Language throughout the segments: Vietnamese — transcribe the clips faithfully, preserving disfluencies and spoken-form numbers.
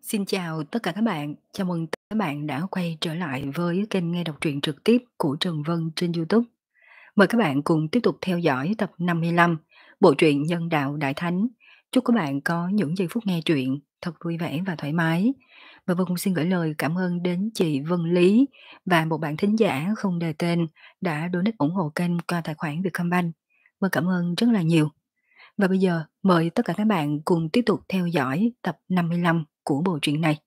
Xin chào tất cả các bạn, chào mừng các bạn đã quay trở lại với kênh nghe đọc truyện trực tiếp của Trần Vân trên YouTube. Mời các bạn cùng tiếp tục theo dõi tập năm mươi lăm bộ truyện Nhân đạo Đại Thánh. Chúc các bạn có những giây phút nghe truyện thật vui vẻ và thoải mái. Và Vân cũng xin gửi lời cảm ơn đến chị Vân Lý và một bạn thính giả không đề tên đã donate ủng hộ kênh qua tài khoản Vietcombank. Vân cảm ơn rất là nhiều. Và bây giờ mời tất cả các bạn cùng tiếp tục theo dõi tập năm mươi lăm của bộ truyện này.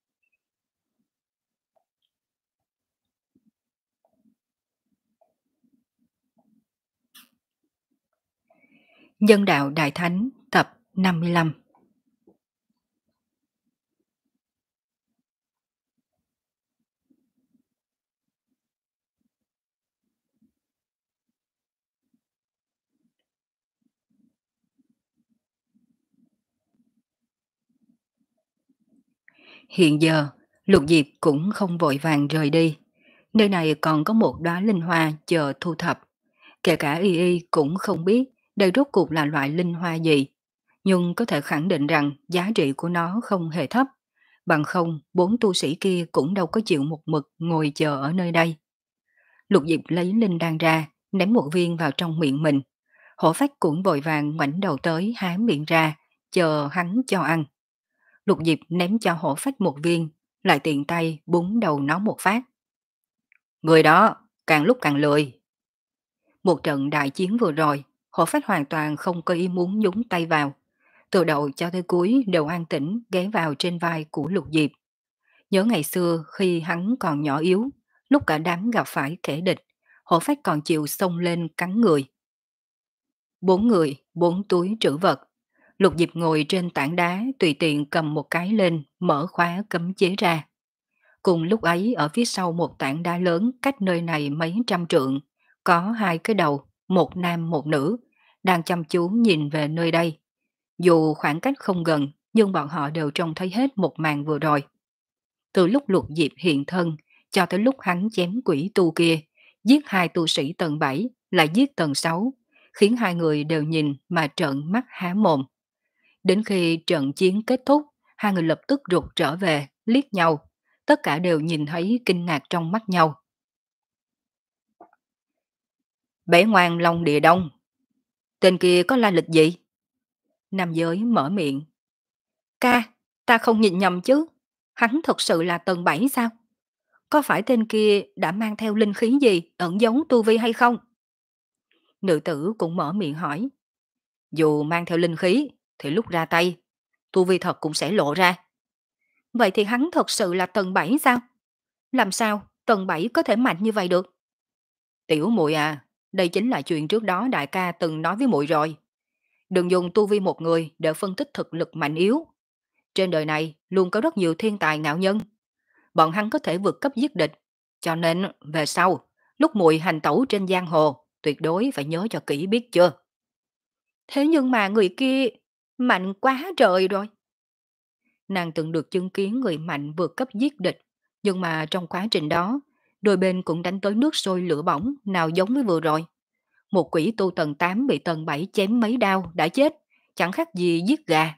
Nhân đạo Đại Thánh tập năm mươi lăm. Hiện giờ, Lục Diệp cũng không vội vàng rời đi. Nơi này còn có một đóa linh hoa chờ thu thập. Kể cả Y Y cũng không biết đây rốt cuộc là loại linh hoa gì. Nhưng có thể khẳng định rằng giá trị của nó không hề thấp. Bằng không, bốn tu sĩ kia cũng đâu có chịu một mực ngồi chờ ở nơi đây. Lục Diệp lấy linh đan ra, ném một viên vào trong miệng mình. Hổ phách cũng vội vàng ngoảnh đầu tới há miệng ra, chờ hắn cho ăn. Lục Diệp ném cho hổ phách một viên, lại tiện tay búng đầu nó một phát. Người đó, càng lúc càng lười. Một trận đại chiến vừa rồi, hổ phách hoàn toàn không có ý muốn nhúng tay vào. Từ đầu cho tới cuối đều an tĩnh ghé vào trên vai của Lục Diệp. Nhớ ngày xưa khi hắn còn nhỏ yếu, lúc cả đám gặp phải kẻ địch, hổ phách còn chịu xông lên cắn người. Bốn người, bốn túi trữ vật. Lục Diệp ngồi trên tảng đá tùy tiện cầm một cái lên, mở khóa cấm chế ra. Cùng lúc ấy ở phía sau một tảng đá lớn cách nơi này mấy trăm trượng, có hai cái đầu, một nam một nữ, đang chăm chú nhìn về nơi đây. Dù khoảng cách không gần, nhưng bọn họ đều trông thấy hết một màn vừa rồi. Từ lúc Lục Diệp hiện thân, cho tới lúc hắn chém quỷ tu kia, giết hai tu sĩ tầng bảy, lại giết tầng sáu, khiến hai người đều nhìn mà trợn mắt há mồm. Đến khi trận chiến kết thúc, hai người lập tức rụt trở về, liếc nhau. Tất cả đều nhìn thấy kinh ngạc trong mắt nhau. Bể ngoan Long Địa Đông. Tên kia có lai lịch gì? Nam giới mở miệng. Ca, ta không nhìn nhầm chứ. Hắn thật sự là tầng bảy sao? Có phải tên kia đã mang theo linh khí gì ẩn giấu tu vi hay không? Nữ tử cũng mở miệng hỏi. Dù mang theo linh khí, thì lúc ra tay, tu vi thật cũng sẽ lộ ra. Vậy thì hắn thật sự là tầng bảy sao? Làm sao tầng bảy có thể mạnh như vậy được? Tiểu muội à, đây chính là chuyện trước đó đại ca từng nói với muội rồi. Đừng dùng tu vi một người để phân tích thực lực mạnh yếu. Trên đời này luôn có rất nhiều thiên tài ngạo nhân. Bọn hắn có thể vượt cấp giết địch. Cho nên về sau, lúc muội hành tẩu trên giang hồ, tuyệt đối phải nhớ cho kỹ biết chưa? Thế nhưng mà người kia mạnh quá trời rồi. Nàng từng được chứng kiến người mạnh vượt cấp giết địch, nhưng mà trong quá trình đó, đôi bên cũng đánh tới nước sôi lửa bỏng, nào giống với vừa rồi. Một quỷ tu tầng tám bị tầng bảy chém mấy đao đã chết, chẳng khác gì giết gà.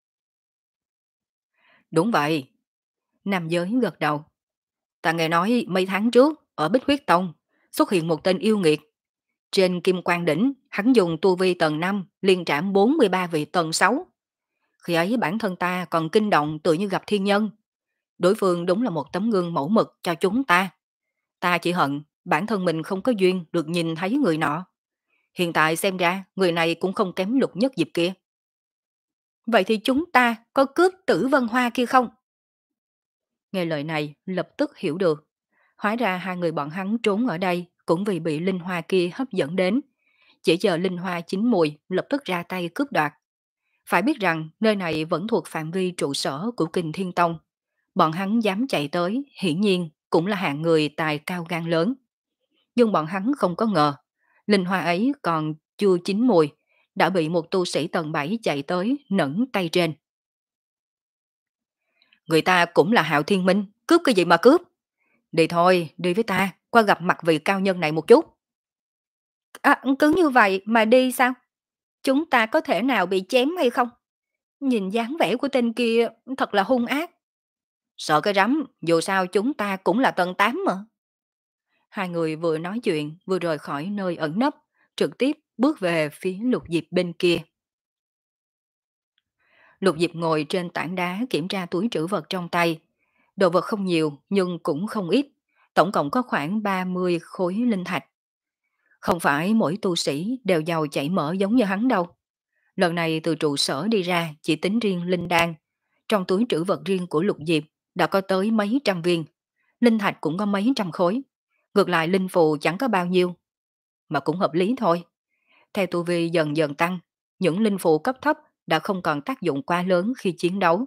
Đúng vậy. Nam giới gật đầu. Ta nghe nói mấy tháng trước, ở Bích Huyết Tông, xuất hiện một tên yêu nghiệt. Trên Kim Quang Đỉnh, hắn dùng tu vi tầng năm, liên trảm bốn mươi ba vị tầng sáu. Khi ấy bản thân ta còn kinh động tự như gặp thiên nhân. Đối phương đúng là một tấm gương mẫu mực cho chúng ta. Ta chỉ hận bản thân mình không có duyên được nhìn thấy người nọ. Hiện tại xem ra người này cũng không kém Lục Nhất Diệp kia. Vậy thì chúng ta có cướp Tử Vân Hoa kia không? Nghe lời này lập tức hiểu được. Hóa ra hai người bọn hắn trốn ở đây cũng vì bị linh hoa kia hấp dẫn đến. Chỉ chờ linh hoa chín mùi lập tức ra tay cướp đoạt. Phải biết rằng nơi này vẫn thuộc phạm vi trụ sở của Kình Thiên Tông. Bọn hắn dám chạy tới, hiển nhiên cũng là hạng người tài cao gan lớn. Nhưng bọn hắn không có ngờ, linh hoa ấy còn chưa chín mùi, đã bị một tu sĩ tầng bảy chạy tới nẫn tay trên. Người ta cũng là Hạo Thiên Minh, cướp cái gì mà cướp? Đi thôi, đi với ta, qua gặp mặt vị cao nhân này một chút. À, cứ như vậy mà đi sao? Chúng ta có thể nào bị chém hay không? Nhìn dáng vẻ của tên kia thật là hung ác. Sợ cái rắm, dù sao chúng ta cũng là tầng tám mà. Hai người vừa nói chuyện vừa rời khỏi nơi ẩn nấp, trực tiếp bước về phía Lục Diệp bên kia. Lục Diệp ngồi trên tảng đá kiểm tra túi trữ vật trong tay. Đồ vật không nhiều nhưng cũng không ít, tổng cộng có khoảng ba mươi khối linh thạch. Không phải mỗi tu sĩ đều giàu chảy mỡ giống như hắn đâu. Lần này từ trụ sở đi ra chỉ tính riêng linh đan. Trong túi trữ vật riêng của Lục Diệp đã có tới mấy trăm viên. Linh thạch cũng có mấy trăm khối. Ngược lại linh phù chẳng có bao nhiêu. Mà cũng hợp lý thôi. Theo tu vi dần dần tăng, những linh phù cấp thấp đã không còn tác dụng quá lớn khi chiến đấu.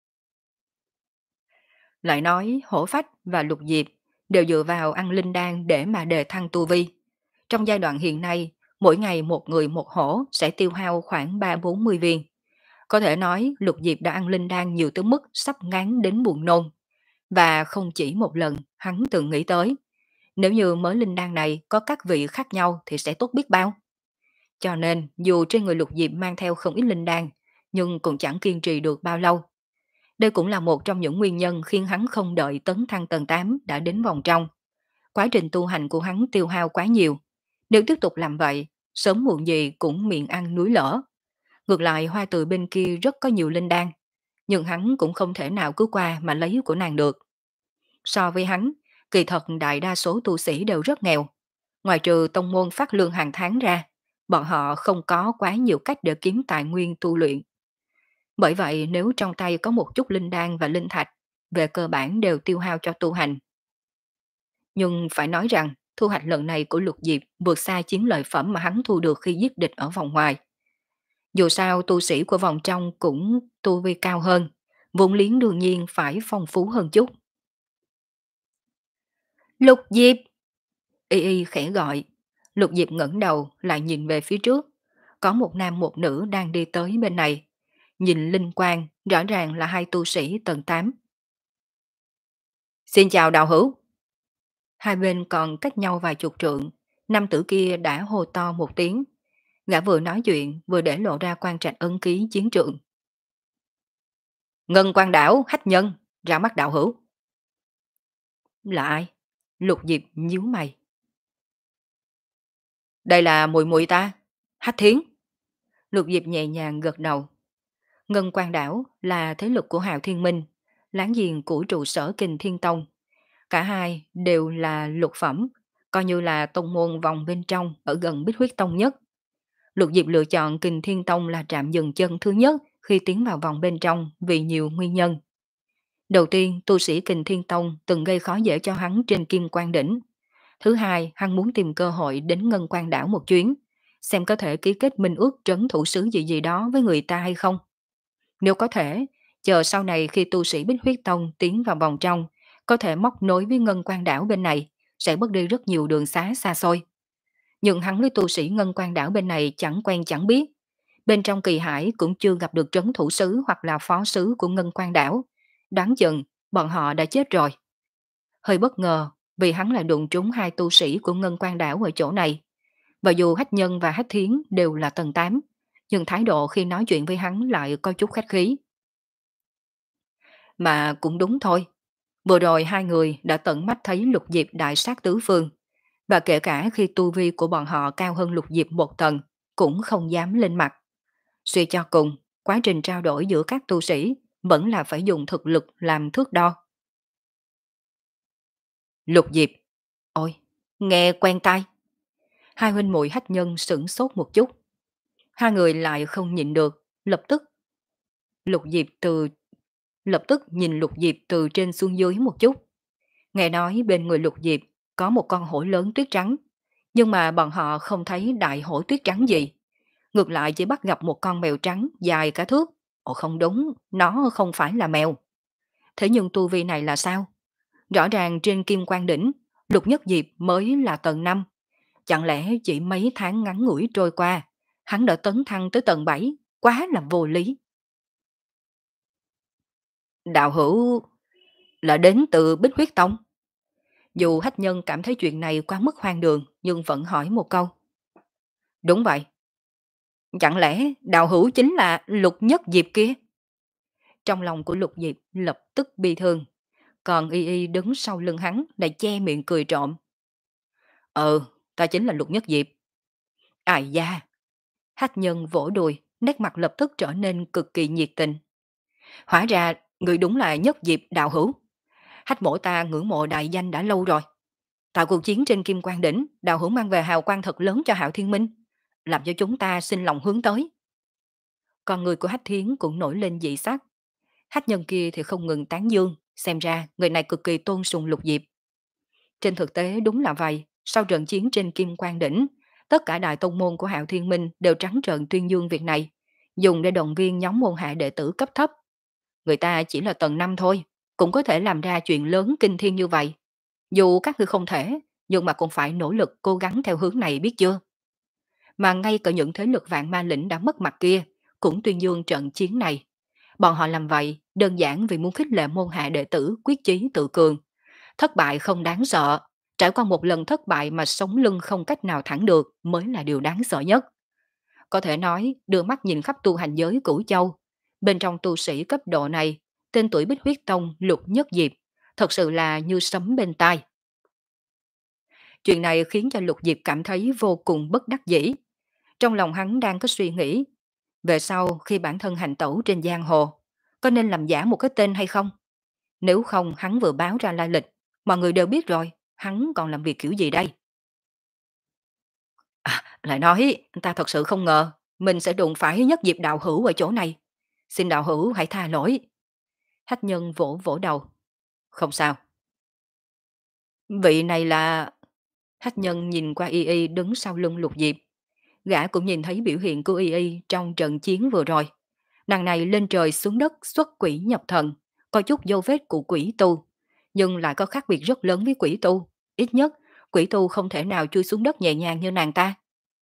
Lại nói Hổ Phách và Lục Diệp đều dựa vào ăn linh đan để mà đề thăng tu vi. Trong giai đoạn hiện nay, mỗi ngày một người một hổ sẽ tiêu hao khoảng ba bốn mươi viên. Có thể nói Lục Diệp đã ăn linh đan nhiều tới mức sắp ngán đến buồn nôn. Và không chỉ một lần hắn từng nghĩ tới. Nếu như mới linh đan này có các vị khác nhau thì sẽ tốt biết bao. Cho nên dù trên người Lục Diệp mang theo không ít linh đan, nhưng cũng chẳng kiên trì được bao lâu. Đây cũng là một trong những nguyên nhân khiến hắn không đợi tấn thăng tầng tám đã đến vòng trong. Quá trình tu hành của hắn tiêu hao quá nhiều. Nếu tiếp tục làm vậy, sớm muộn gì cũng miệng ăn núi lở. Ngược lại hoa từ bên kia rất có nhiều linh đan, nhưng hắn cũng không thể nào cứ qua mà lấy của nàng được. So với hắn, kỳ thật đại đa số tu sĩ đều rất nghèo. Ngoài trừ tông môn phát lương hàng tháng ra, bọn họ không có quá nhiều cách để kiếm tài nguyên tu luyện. Bởi vậy nếu trong tay có một chút linh đan và linh thạch, về cơ bản đều tiêu hao cho tu hành. Nhưng phải nói rằng, thu hoạch lần này của Lục Diệp vượt xa chiến lợi phẩm mà hắn thu được khi giết địch ở vòng ngoài. Dù sao tu sĩ của vòng trong cũng tu vi cao hơn, vốn liếng đương nhiên phải phong phú hơn chút. Lục Diệp! Y y khẽ gọi. Lục Diệp ngẩng đầu lại nhìn về phía trước. Có một nam một nữ đang đi tới bên này. Nhìn linh quang, rõ ràng là hai tu sĩ tầng tám. Xin chào đạo hữu. Hai bên còn cách nhau vài chục trượng. Nam tử kia đã hô to một tiếng. Gã vừa nói chuyện vừa để lộ ra quan trạch ấn ký chiến trượng. Ngân quan đảo, hách nhân, ra mắt đạo hữu. Là ai? Lục Diệp nhíu mày. Đây là muội muội ta, Hách Thiến. Lục Diệp nhẹ nhàng gật đầu. Ngân quan đảo là thế lực của Hạo Thiên Minh, láng giềng của trụ sở Kình Thiên Tông. Cả hai đều là lục phẩm, coi như là tông môn vòng bên trong ở gần Bích Huyết Tông nhất. Lục Diệp lựa chọn Kình Thiên Tông là trạm dừng chân thứ nhất khi tiến vào vòng bên trong vì nhiều nguyên nhân. Đầu tiên, tu sĩ Kình Thiên Tông từng gây khó dễ cho hắn trên Kim Quan Đỉnh. Thứ hai, hắn muốn tìm cơ hội đến Ngân Quan Đảo một chuyến, xem có thể ký kết minh ước trấn thủ sứ gì gì đó với người ta hay không. Nếu có thể, chờ sau này khi tu sĩ Bích Huyết Tông tiến vào vòng trong, có thể móc nối với Ngân Quan Đảo bên này, sẽ bớt đi rất nhiều đường xá xa xôi. Nhưng hắn với tu sĩ Ngân Quan Đảo bên này chẳng quen chẳng biết. Bên trong Kỳ Hải cũng chưa gặp được trấn thủ sứ hoặc là phó sứ của Ngân Quan Đảo. Đoán chừng, bọn họ đã chết rồi. Hơi bất ngờ, vì hắn lại đụng trúng hai tu sĩ của Ngân Quan Đảo ở chỗ này. Và dù Hách Nhân và Hách Thiến đều là tầng tám, nhưng thái độ khi nói chuyện với hắn lại có chút khách khí. Mà cũng đúng thôi. Vừa rồi hai người đã tận mắt thấy Lục Diệp đại sát tứ phương. Và kể cả khi tu vi của bọn họ cao hơn Lục Diệp một tầng, cũng không dám lên mặt. Suy cho cùng, quá trình trao đổi giữa các tu sĩ vẫn là phải dùng thực lực làm thước đo. Lục Diệp. Ôi, nghe quen tai. Hai huynh muội Hách Nhân sửng sốt một chút. Hai người lại không nhịn được, lập tức. Lục Diệp từ lập tức nhìn Lục Diệp từ trên xuống dưới một chút. Nghe nói bên người Lục Diệp có một con hổ lớn tuyết trắng, nhưng mà bọn họ không thấy đại hổ tuyết trắng gì. Ngược lại chỉ bắt gặp một con mèo trắng dài cả thước. Ồ không đúng, nó không phải là mèo. Thế nhưng tu vi này là sao? Rõ ràng trên Kim Quan Đỉnh, Lục Nhất Diệp mới là tầng năm. Chẳng lẽ chỉ mấy tháng ngắn ngủi trôi qua, hắn đã tấn thăng tới tầng bảy, quá là vô lý. Đạo hữu là đến từ Bích Huyết Tông. Dù Hách Nhân cảm thấy chuyện này quá mức hoang đường, nhưng vẫn hỏi một câu. Đúng vậy. Chẳng lẽ đạo hữu chính là Lục Nhất Diệp kia? Trong lòng của Lục Diệp lập tức bi thương, Còn Y Y đứng sau lưng hắn lại che miệng cười trộm. Ừ, ta chính là Lục Nhất Diệp. Ai da, Hách Nhân vỗ đùi, nét mặt lập tức trở nên cực kỳ nhiệt tình. Hóa ra, người đúng là Nhất Diệp đạo hữu. Hách mổ ta ngưỡng mộ đại danh đã lâu rồi. Tại cuộc chiến trên Kim Quang Đỉnh, đạo hữu mang về hào quang thật lớn cho Hạo Thiên Minh, làm cho chúng ta sinh lòng hướng tới. Còn người của Hách Thiến cũng nổi lên dị sắc. Hách Nhân kia thì không ngừng tán dương, xem ra người này cực kỳ tôn sùng Lục Diệp. Trên thực tế đúng là vậy, sau trận chiến trên Kim Quang Đỉnh, tất cả đại tông môn của Hạo Thiên Minh đều trắng trợn tuyên dương việc này, dùng để động viên nhóm môn hạ đệ tử cấp thấp. Người ta chỉ là tầng năm thôi, cũng có thể làm ra chuyện lớn kinh thiên như vậy. Dù các ngươi không thể, nhưng mà cũng phải nỗ lực cố gắng theo hướng này biết chưa? Mà ngay cả những thế lực vạn ma lĩnh đã mất mặt kia, cũng tuyên dương trận chiến này. Bọn họ làm vậy đơn giản vì muốn khích lệ môn hạ đệ tử quyết chí tự cường. Thất bại không đáng sợ, trải qua một lần thất bại mà sống lưng không cách nào thẳng được mới là điều đáng sợ nhất. Có thể nói, đưa mắt nhìn khắp tu hành giới Cửu Châu, bên trong tu sĩ cấp độ này, tên tuổi Bích Huyết Tông Lục Nhất Diệp, thật sự là như sấm bên tai. Chuyện này khiến cho Lục Diệp cảm thấy vô cùng bất đắc dĩ. Trong lòng hắn đang có suy nghĩ, về sau khi bản thân hành tẩu trên giang hồ, có nên làm giả một cái tên hay không? Nếu không hắn vừa báo ra lai lịch, mọi người đều biết rồi, hắn còn làm việc kiểu gì đây? À, lại nói, ta thật sự không ngờ, mình sẽ đụng phải Nhất Diệp đạo hữu ở chỗ này. Xin đạo hữu hãy tha lỗi. Hách Nhân vỗ vỗ đầu. Không sao. Vị này là... Hách Nhân nhìn qua Y Y đứng sau lưng Lục Diệp. Gã cũng nhìn thấy biểu hiện của Y Y trong trận chiến vừa rồi. Nàng này lên trời xuống đất xuất quỷ nhập thần, có chút dấu vết của quỷ tu, nhưng lại có khác biệt rất lớn với quỷ tu. Ít nhất, quỷ tu không thể nào chui xuống đất nhẹ nhàng như nàng ta.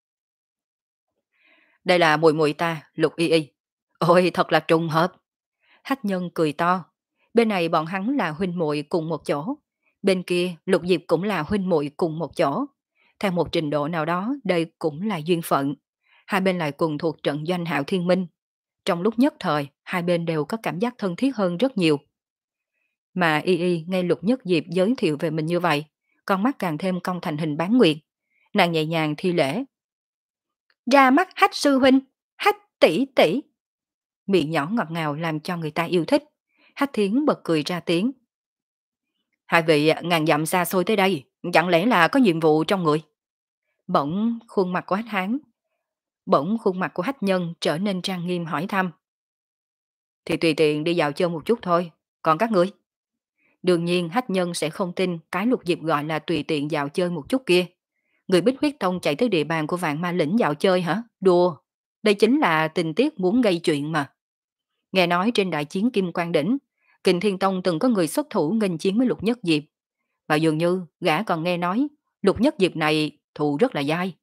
Đây là muội muội ta, Lục Y Y. Ôi, thật là trùng hợp. Hách Nhân cười to. Bên này bọn hắn là huynh muội cùng một chỗ. Bên kia, Lục Diệp cũng là huynh muội cùng một chỗ. Theo một trình độ nào đó, đây cũng là duyên phận. Hai bên lại cùng thuộc trận doanh Hạo Thiên Minh. Trong lúc nhất thời, hai bên đều có cảm giác thân thiết hơn rất nhiều. Mà Y Y nghe Lục Nhất Diệp giới thiệu về mình như vậy, con mắt càng thêm cong thành hình bán nguyệt. Nàng nhẹ nhàng thi lễ. Ra mắt Hách sư huynh, Hách tỷ tỷ. Miệng nhỏ ngọt ngào làm cho người ta yêu thích. Hách Thiến bật cười ra tiếng. Hai vị ngàn dặm xa xôi tới đây, chẳng lẽ là có nhiệm vụ trong người? Bỗng khuôn mặt của Hách Hán, bỗng khuôn mặt của Hách Nhân trở nên trang nghiêm hỏi thăm. Thì tùy tiện đi dạo chơi một chút thôi, còn các ngươi? Đương nhiên Hách Nhân sẽ không tin cái Lục Diệp gọi là tùy tiện dạo chơi một chút kia. Người Bích Huyết Tông chạy tới địa bàn của Vạn Ma Lĩnh dạo chơi hả? Đùa, đây chính là tình tiết muốn gây chuyện mà. Nghe nói trên đại chiến Kim Quang Đỉnh, Kình Thiên Tông từng có người xuất thủ nghênh chiến với Lục Nhất Diệp. Và dường như gã còn nghe nói Lục Nhất Diệp này thù rất là dai.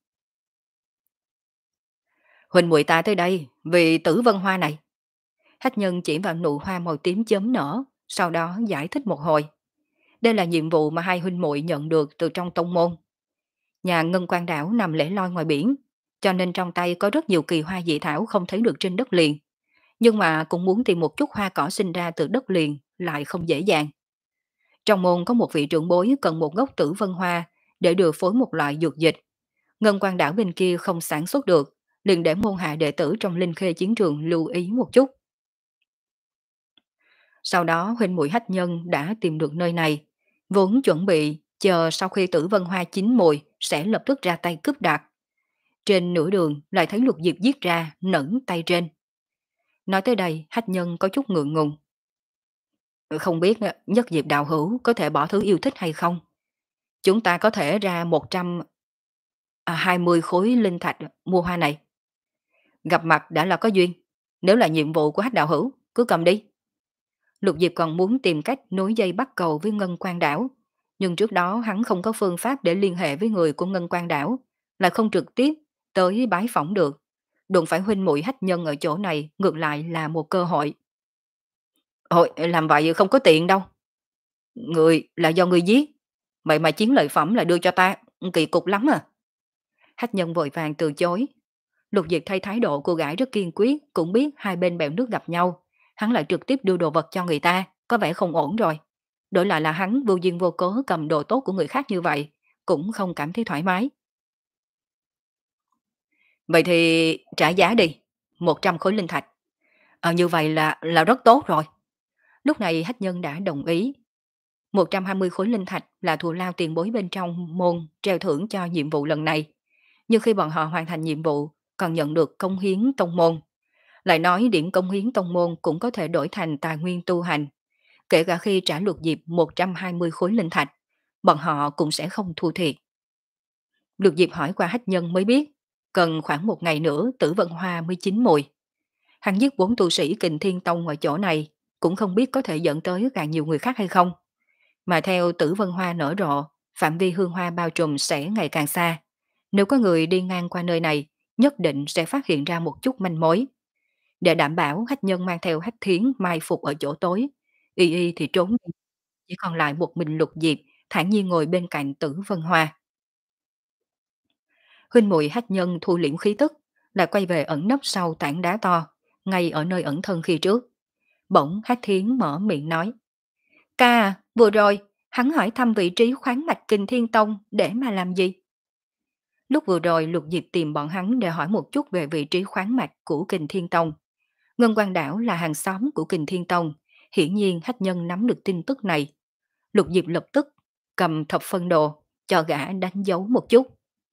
Huỳnh muội ta tới đây vì Tử Vân Hoa này. Hách Nhân chỉ vào nụ hoa màu tím chớm nở, sau đó giải thích một hồi. Đây là nhiệm vụ mà hai huynh muội nhận được từ trong tông môn. Nhà Ngân Quan đảo nằm lẻ loi ngoài biển, cho nên trong tay có rất nhiều kỳ hoa dị thảo không thấy được trên đất liền. Nhưng mà cũng muốn tìm một chút hoa cỏ sinh ra từ đất liền lại không dễ dàng. Trong môn có một vị trưởng bối cần một gốc Tử Vân Hoa để điều phối một loại dược dịch. Ngân Quan đảo bên kia không sản xuất được, liền để môn hạ đệ tử trong Linh Khê chiến trường lưu ý một chút. Sau đó huynh muội Hách Nhân đã tìm được nơi này, vốn chuẩn bị chờ sau khi Tử Vân Hoa chín mùi sẽ lập tức ra tay cướp đoạt. Trên nửa đường lại thấy Lục Diệp giết ra nẫn tay trên. Nói tới đây Hách Nhân có chút ngượng ngùng. Không biết Nhất Diệp đạo hữu có thể bỏ thứ yêu thích hay không? Chúng ta có thể ra một trăm hai mươi khối linh thạch mua hoa này. Gặp mặt đã là có duyên, nếu là nhiệm vụ của Hách đạo hữu, cứ cầm đi. Lục Diệp còn muốn tìm cách nối dây bắt cầu với Ngân Quan đảo, nhưng trước đó hắn không có phương pháp để liên hệ với người của Ngân Quan đảo, lại không trực tiếp tới bái phỏng được. Đụng phải huynh muội Hách Nhân ở chỗ này ngược lại là một cơ hội. Ôi, làm vậy không có tiện đâu. Người là do người giết, vậy mà chiến lợi phẩm là đưa cho ta, kỳ cục lắm à. Hách Nhân vội vàng từ chối. Lục Diệp thay thái độ cô gái rất kiên quyết, cũng biết hai bên bèo nước gặp nhau, hắn lại trực tiếp đưa đồ vật cho người ta, có vẻ không ổn rồi. Đổi lại là hắn vô duyên vô cớ cầm đồ tốt của người khác như vậy, cũng không cảm thấy thoải mái. Vậy thì trả giá đi, một trăm khối linh thạch. Ờ, như vậy là là rất tốt rồi. Lúc này hách nhân đã đồng ý. một trăm hai mươi khối linh thạch là thù lao tiền bối bên trong môn treo thưởng cho nhiệm vụ lần này. Nhưng khi bọn họ hoàn thành nhiệm vụ, còn nhận được công hiến tông môn. Lại nói điểm công hiến tông môn cũng có thể đổi thành tài nguyên tu hành. Kể cả khi trả lục diệp một trăm hai mươi khối linh thạch, bọn họ cũng sẽ không thua thiệt. Lục diệp hỏi qua hách nhân mới biết, cần khoảng một ngày nữa tử vân hoa mới chín mùi. Hắn giết bốn tu sĩ kình thiên tông ở chỗ này, cũng không biết có thể dẫn tới càng nhiều người khác hay không. Mà theo tử vân hoa nở rộ, phạm vi hương hoa bao trùm sẽ ngày càng xa. Nếu có người đi ngang qua nơi này, nhất định sẽ phát hiện ra một chút manh mối. Để đảm bảo hách nhân mang theo hách thiến mai phục ở chỗ tối, y y thì trốn đi. Chỉ còn lại một mình lục diệp, thản nhiên ngồi bên cạnh tử vân hoa. Huynh muội hách nhân thu liễm khí tức, lại quay về ẩn nấp sau tảng đá to, ngay ở nơi ẩn thân khi trước. Bỗng hách thiến mở miệng nói. Ca à, vừa rồi, hắn hỏi thăm vị trí khoáng mạch Kình Thiên Tông để mà làm gì? Lúc vừa rồi Lục Diệp tìm bọn hắn để hỏi một chút về vị trí khoáng mạch của Kình Thiên Tông. Ngân Quan Đảo là hàng xóm của Kình Thiên Tông, hiển nhiên hách nhân nắm được tin tức này. Lục Diệp lập tức cầm thập phân đồ, cho gã đánh dấu một chút.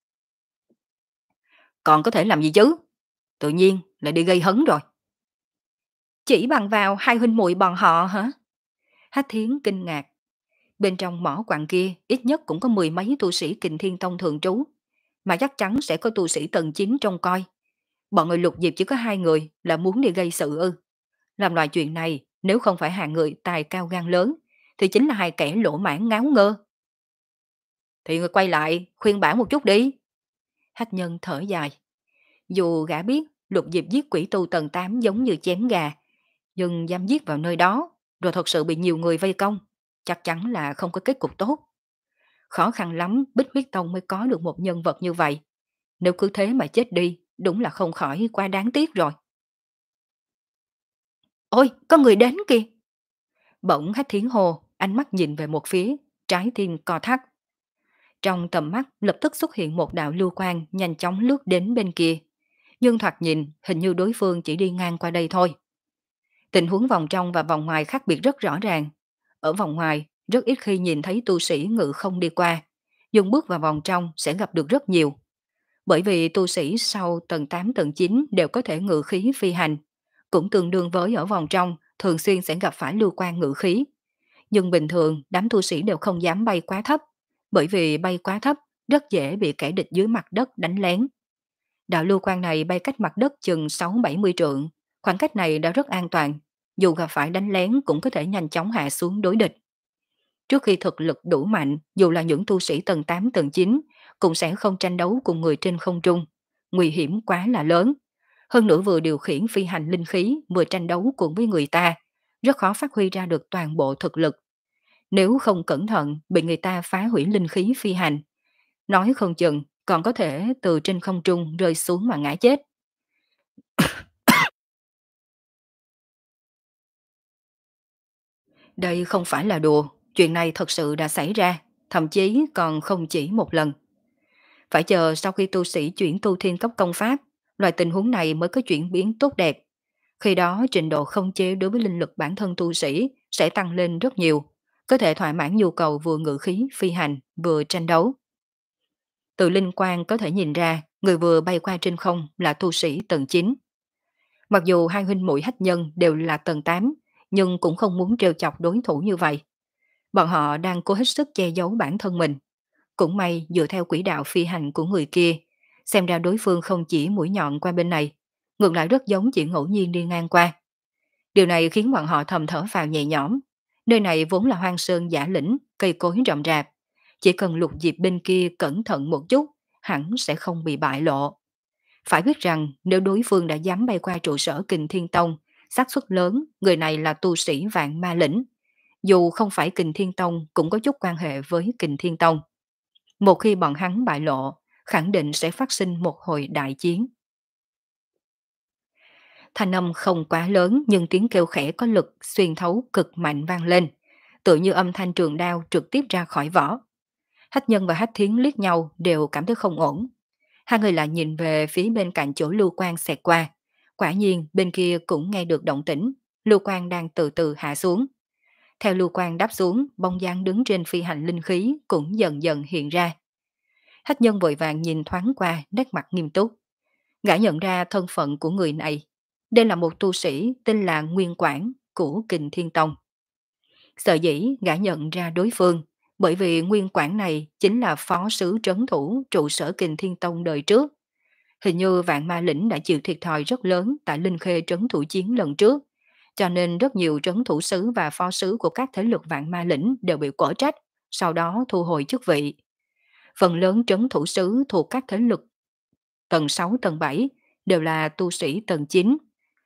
Còn có thể làm gì chứ? Tự nhiên lại đi gây hấn rồi. Chỉ bằng vào hai huynh muội bọn họ hả? Hách Thiến kinh ngạc. Bên trong mỏ quặng kia ít nhất cũng có mười mấy tu sĩ Kình Thiên Tông thường trú, mà chắc chắn sẽ có tu sĩ tầng chín trông coi. Bọn người Lục Diệp chỉ có hai người là muốn đi gây sự ư. Làm loại chuyện này, nếu không phải hạng người tài cao gan lớn, thì chính là hai kẻ lỗ mãn ngáo ngơ. Thì người quay lại, khuyên bảo một chút đi. Hách nhân thở dài. Dù gã biết Lục Diệp giết quỷ tu tầng tám giống như chém gà, nhưng dám giết vào nơi đó, rồi thật sự bị nhiều người vây công, chắc chắn là không có kết cục tốt. Khó khăn lắm Bích Huyết Tông mới có được một nhân vật như vậy. Nếu cứ thế mà chết đi, đúng là không khỏi quá đáng tiếc rồi. Ôi, có người đến kìa! Bỗng Hách Thiến hồ, ánh mắt nhìn về một phía, trái tim co thắt. Trong tầm mắt lập tức xuất hiện một đạo lưu quang nhanh chóng lướt đến bên kia. Nhưng thoạt nhìn, hình như đối phương chỉ đi ngang qua đây thôi. Tình huống vòng trong và vòng ngoài khác biệt rất rõ ràng. Ở vòng ngoài, rất ít khi nhìn thấy tu sĩ ngự không đi qua. Nhưng bước vào vòng trong sẽ gặp được rất nhiều. Bởi vì tu sĩ sau tầng tám tầng chín đều có thể ngự khí phi hành. Cũng tương đương với ở vòng trong, thường xuyên sẽ gặp phải lưu quan ngự khí. Nhưng bình thường, đám tu sĩ đều không dám bay quá thấp. Bởi vì bay quá thấp, rất dễ bị kẻ địch dưới mặt đất đánh lén. Đạo lưu quan này bay cách mặt đất chừng sáu bảy mươi trượng. Khoảng cách này đã rất an toàn. Dù gặp phải đánh lén cũng có thể nhanh chóng hạ xuống đối địch. Trước khi thực lực đủ mạnh, dù là những tu sĩ tầng tám tầng chín, cũng sẽ không tranh đấu cùng người trên không trung. Nguy hiểm quá là lớn. Hơn nữa vừa điều khiển phi hành linh khí, vừa tranh đấu cùng với người ta, rất khó phát huy ra được toàn bộ thực lực. Nếu không cẩn thận, bị người ta phá hủy linh khí phi hành, nói không chừng còn có thể từ trên không trung rơi xuống mà ngã chết. Đây không phải là đùa, chuyện này thật sự đã xảy ra, thậm chí còn không chỉ một lần. Phải chờ sau khi tu sĩ chuyển tu thiên cấp công pháp, loại tình huống này mới có chuyển biến tốt đẹp. Khi đó trình độ không chế đối với linh lực bản thân tu sĩ sẽ tăng lên rất nhiều, có thể thỏa mãn nhu cầu vừa ngự khí, phi hành, vừa tranh đấu. Từ linh quan có thể nhìn ra, người vừa bay qua trên không là tu sĩ tầng chín. Mặc dù hai huynh muội hách nhân đều là tầng tám, nhưng cũng không muốn trêu chọc đối thủ như vậy. Bọn họ đang cố hết sức che giấu bản thân mình. Cũng may dựa theo quỹ đạo phi hành của người kia, xem ra đối phương không chỉ mũi nhọn qua bên này, ngược lại rất giống chỉ ngẫu nhiên đi ngang qua. Điều này khiến bọn họ thầm thở phào nhẹ nhõm. Nơi này vốn là hoang sơn giả lĩnh, cây cối rậm rạp. Chỉ cần Lục Diệp bên kia cẩn thận một chút, hẳn sẽ không bị bại lộ. Phải biết rằng nếu đối phương đã dám bay qua trụ sở Kình Thiên Tông, xác suất lớn người này là tu sĩ vạn ma lĩnh. Dù không phải Kình Thiên Tông cũng có chút quan hệ với Kình Thiên Tông. Một khi bọn hắn bại lộ, khẳng định sẽ phát sinh một hồi đại chiến. Thanh âm không quá lớn nhưng tiếng kêu khẽ có lực xuyên thấu cực mạnh vang lên. tự như âm thanh trường đao trực tiếp ra khỏi vỏ. Hách Nhân và Hách Thiến liếc nhau đều cảm thấy không ổn. Hai người lại nhìn về phía bên cạnh chỗ Lưu Quang xẹt qua. Quả nhiên bên kia cũng nghe được động tĩnh, Lưu Quang đang từ từ hạ xuống. Theo Lưu Quang đáp xuống, bóng dáng đứng trên phi hành linh khí cũng dần dần hiện ra. Hách Nhân vội vàng nhìn thoáng qua, nét mặt nghiêm túc. Gã nhận ra thân phận của người này. Đây là một tu sĩ tên là Nguyên Quảng của Kình Thiên Tông. Sợ dĩ gã nhận ra đối phương, bởi vì Nguyên Quảng này chính là phó sứ trấn thủ trụ sở Kình Thiên Tông đời trước. Hình như Vạn Ma Lĩnh đã chịu thiệt thòi rất lớn tại Linh Khê trấn thủ chiến lần trước, cho nên rất nhiều trấn thủ sứ và phó sứ của các thế lực Vạn Ma Lĩnh đều bị quở trách, sau đó thu hồi chức vị. Phần lớn trấn thủ sứ thuộc các thế lực tầng sáu tầng bảy đều là tu sĩ tầng chín.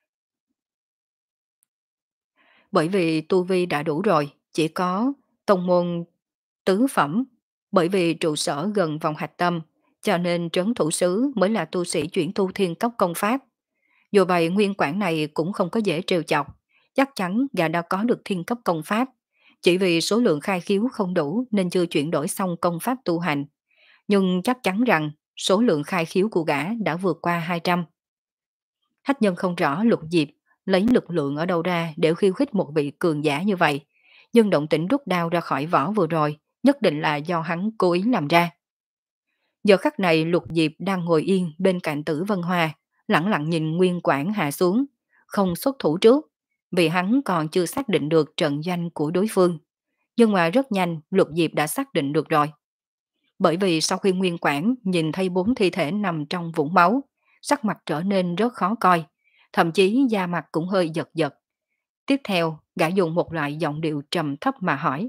Bởi vì tu vi đã đủ rồi, chỉ có tông môn tứ phẩm, bởi vì trụ sở gần vòng hạch tâm, cho nên trấn thủ sứ mới là tu sĩ chuyển tu thiên cấp công pháp. Dù vậy nguyên quản này cũng không có dễ trêu chọc, chắc chắn gã đã có được thiên cấp công pháp. Chỉ vì số lượng khai khiếu không đủ nên chưa chuyển đổi xong công pháp tu hành. Nhưng chắc chắn rằng số lượng khai khiếu của gã đã vượt qua hai trăm. Hách Nhân không rõ Lục Diệp lấy lực lượng ở đâu ra để khiêu khích một vị cường giả như vậy. Nhưng động tĩnh rút đao ra khỏi vỏ vừa rồi nhất định là do hắn cố ý làm ra. Giờ khắc này Lục Diệp đang ngồi yên bên cạnh Tử Vân Hoa, lặng lặng nhìn Nguyên Quảng hạ xuống, không xuất thủ trước, vì hắn còn chưa xác định được trận danh của đối phương. Nhưng mà rất nhanh Lục Diệp đã xác định được rồi. Bởi vì sau khi Nguyên Quảng nhìn thấy bốn thi thể nằm trong vũng máu, sắc mặt trở nên rất khó coi, thậm chí da mặt cũng hơi giật giật. Tiếp theo, gã dùng một loại giọng điệu trầm thấp mà hỏi.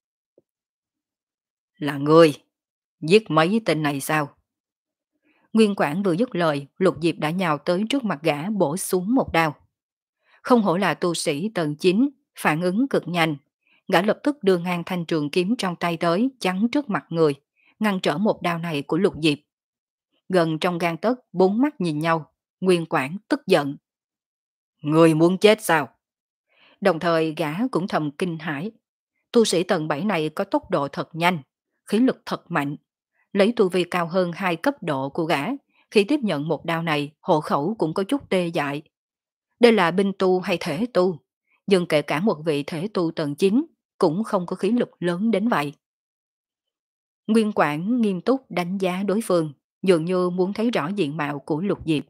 Là người, giết mấy tên này sao? Nguyên Quảng vừa dứt lời, Lục Diệp đã nhào tới trước mặt gã bổ xuống một đao. Không hổ là tu sĩ tầng chín, phản ứng cực nhanh. Gã lập tức đưa ngang thanh trường kiếm trong tay tới, chắn trước mặt người, ngăn trở một đao này của Lục Diệp. Gần trong gang tấc, bốn mắt nhìn nhau, Nguyên Quảng tức giận. Người muốn chết sao? Đồng thời gã cũng thầm kinh hãi. Tu sĩ tầng bảy này có tốc độ thật nhanh, khí lực thật mạnh. Lấy tu vi cao hơn hai cấp độ của gã, khi tiếp nhận một đao này, hộ khẩu cũng có chút tê dại. Đây là binh tu hay thể tu, nhưng kể cả một vị thể tu tầng chín cũng không có khí lực lớn đến vậy. Nguyên Quảng nghiêm túc đánh giá đối phương, dường như muốn thấy rõ diện mạo của Lục Diệp.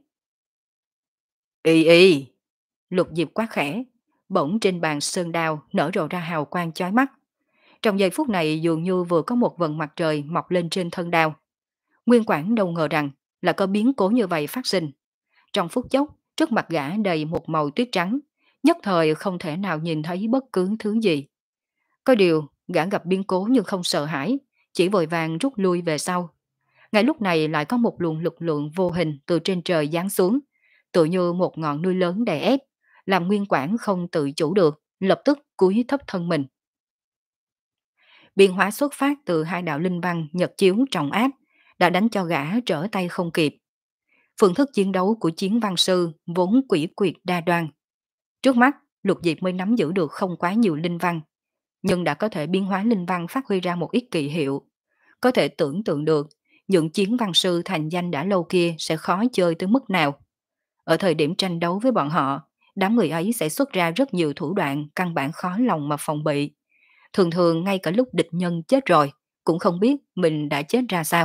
Y y! Lục Diệp quát khẽ, bỗng trên bàn sơn đao nở rộ ra hào quang chói mắt. Trong giây phút này dường như vừa có một vầng mặt trời mọc lên trên thân đao. Nguyên Quảng đâu ngờ rằng là có biến cố như vậy phát sinh. Trong phút chốc, trước mặt gã đầy một màu tuyết trắng, nhất thời không thể nào nhìn thấy bất cứ thứ gì. Có điều, gã gặp biến cố nhưng không sợ hãi, chỉ vội vàng rút lui về sau. Ngay lúc này lại có một luồng lực lượng vô hình từ trên trời giáng xuống, tự như một ngọn núi lớn đè ép, làm Nguyên Quảng không tự chủ được, lập tức cúi thấp thân mình. Biến hóa xuất phát từ hai đạo linh văn nhật chiếu trọng áp, đã đánh cho gã trở tay không kịp. Phương thức chiến đấu của chiến văn sư vốn quỷ quyệt đa đoan. Trước mắt, Lục Diệp mới nắm giữ được không quá nhiều linh văn, nhưng đã có thể biến hóa linh văn phát huy ra một ít kỳ hiệu. Có thể tưởng tượng được, những chiến văn sư thành danh đã lâu kia sẽ khó chơi tới mức nào. Ở thời điểm tranh đấu với bọn họ, đám người ấy sẽ xuất ra rất nhiều thủ đoạn căn bản khó lòng mà phòng bị. Thường thường ngay cả lúc địch nhân chết rồi, cũng không biết mình đã chết ra sao.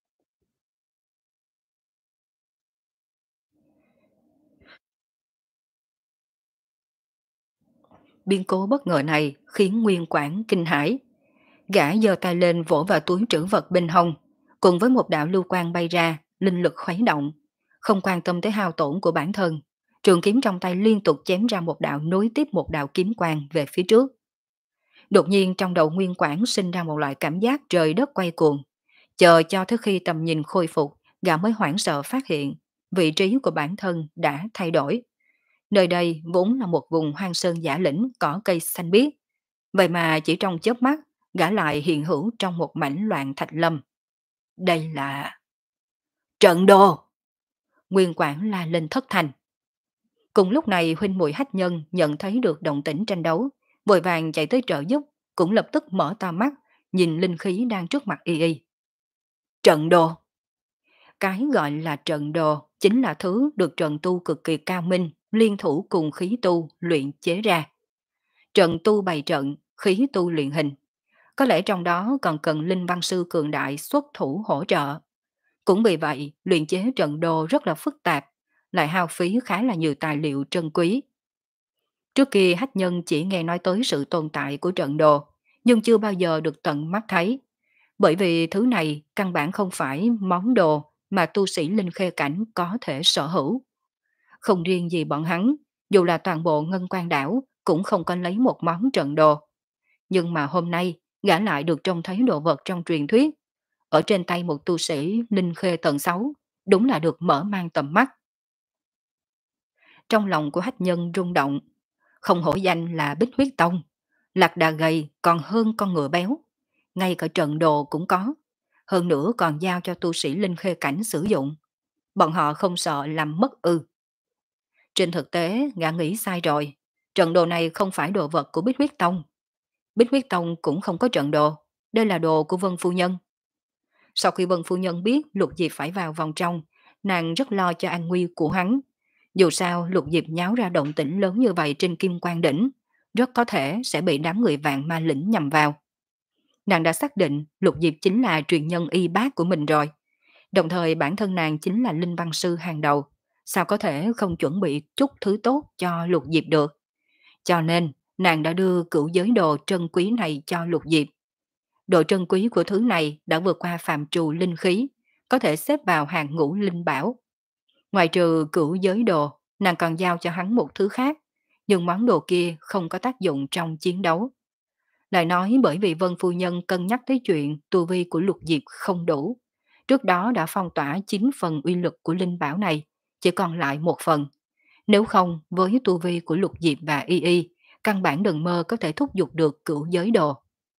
Biến cố bất ngờ này khiến Nguyên Quảng kinh hãi. Gã giơ tay lên vỗ vào túi trữ vật bên hông, cùng với một đạo lưu quang bay ra, linh lực khuấy động. Không quan tâm tới hao tổn của bản thân, trường kiếm trong tay liên tục chém ra một đạo nối tiếp một đạo kiếm quang về phía trước. Đột nhiên trong đầu Nguyên Quảng sinh ra một loại cảm giác trời đất quay cuồng. Chờ cho tới khi tầm nhìn khôi phục, gã mới hoảng sợ phát hiện vị trí của bản thân đã thay đổi. Nơi đây vốn là một vùng hoang sơn giả lĩnh cỏ cây xanh biếc. Vậy mà chỉ trong chớp mắt, gã lại hiện hữu trong một mảnh loạn thạch lâm. Đây là trận đồ! Nguyên Quảng la lên thất thành. Cùng lúc này huynh muội Hách Nhân nhận thấy được động tĩnh tranh đấu, vội vàng chạy tới trợ giúp, cũng lập tức mở to mắt, nhìn linh khí đang trước mặt y y. Trận đồ. Cái gọi là trận đồ chính là thứ được trận tu cực kỳ cao minh, liên thủ cùng khí tu luyện chế ra. Trận tu bày trận, khí tu luyện hình. Có lẽ trong đó còn cần linh văn sư cường đại xuất thủ hỗ trợ. Cũng vì vậy, luyện chế trận đồ rất là phức tạp, lại hao phí khá là nhiều tài liệu trân quý. Trước kia Hách Nhân chỉ nghe nói tới sự tồn tại của trận đồ, nhưng chưa bao giờ được tận mắt thấy. Bởi vì thứ này căn bản không phải món đồ mà tu sĩ linh khê cảnh có thể sở hữu. Không riêng gì bọn hắn, dù là toàn bộ ngân quan đảo cũng không có lấy một món trận đồ. Nhưng mà hôm nay, gã lại được trông thấy đồ vật trong truyền thuyết. Ở trên tay một tu sĩ linh khê tầng sáu, đúng là được mở mang tầm mắt. Trong lòng của Hách Nhân rung động, không hổ danh là Bích Huyết Tông. Lạc đà gầy còn hơn con ngựa béo. Ngay cả trận đồ cũng có. Hơn nữa còn giao cho tu sĩ linh khê cảnh sử dụng. Bọn họ không sợ làm mất ư. Trên thực tế, gã nghĩ sai rồi. Trận đồ này không phải đồ vật của Bích Huyết Tông. Bích Huyết Tông cũng không có trận đồ. Đây là đồ của Vân Phu Nhân. Sau khi Vân Phu Nhân biết Lục Diệp phải vào vòng trong, nàng rất lo cho an nguy của hắn. Dù sao Lục Diệp nháo ra động tĩnh lớn như vậy trên Kim Quan Đỉnh, rất có thể sẽ bị đám người vạn ma lĩnh nhằm vào. Nàng đã xác định Lục Diệp chính là truyền nhân y bác của mình rồi. Đồng thời bản thân nàng chính là linh văn sư hàng đầu. Sao có thể không chuẩn bị chút thứ tốt cho Lục Diệp được. Cho nên nàng đã đưa cửu giới đồ trân quý này cho Lục Diệp. Độ trân quý của thứ này đã vượt qua phạm trù linh khí, có thể xếp vào hàng ngũ linh bảo. Ngoài trừ cửu giới đồ, nàng còn giao cho hắn một thứ khác, nhưng món đồ kia không có tác dụng trong chiến đấu. Lại nói bởi vì Vân Phu Nhân cân nhắc tới chuyện tu vi của Lục Diệp không đủ. Trước đó đã phong tỏa chín phần uy lực của linh bảo này, chỉ còn lại một phần. Nếu không, với tu vi của Lục Diệp và Y Y, căn bản đừng mơ có thể thúc giục được cửu giới đồ.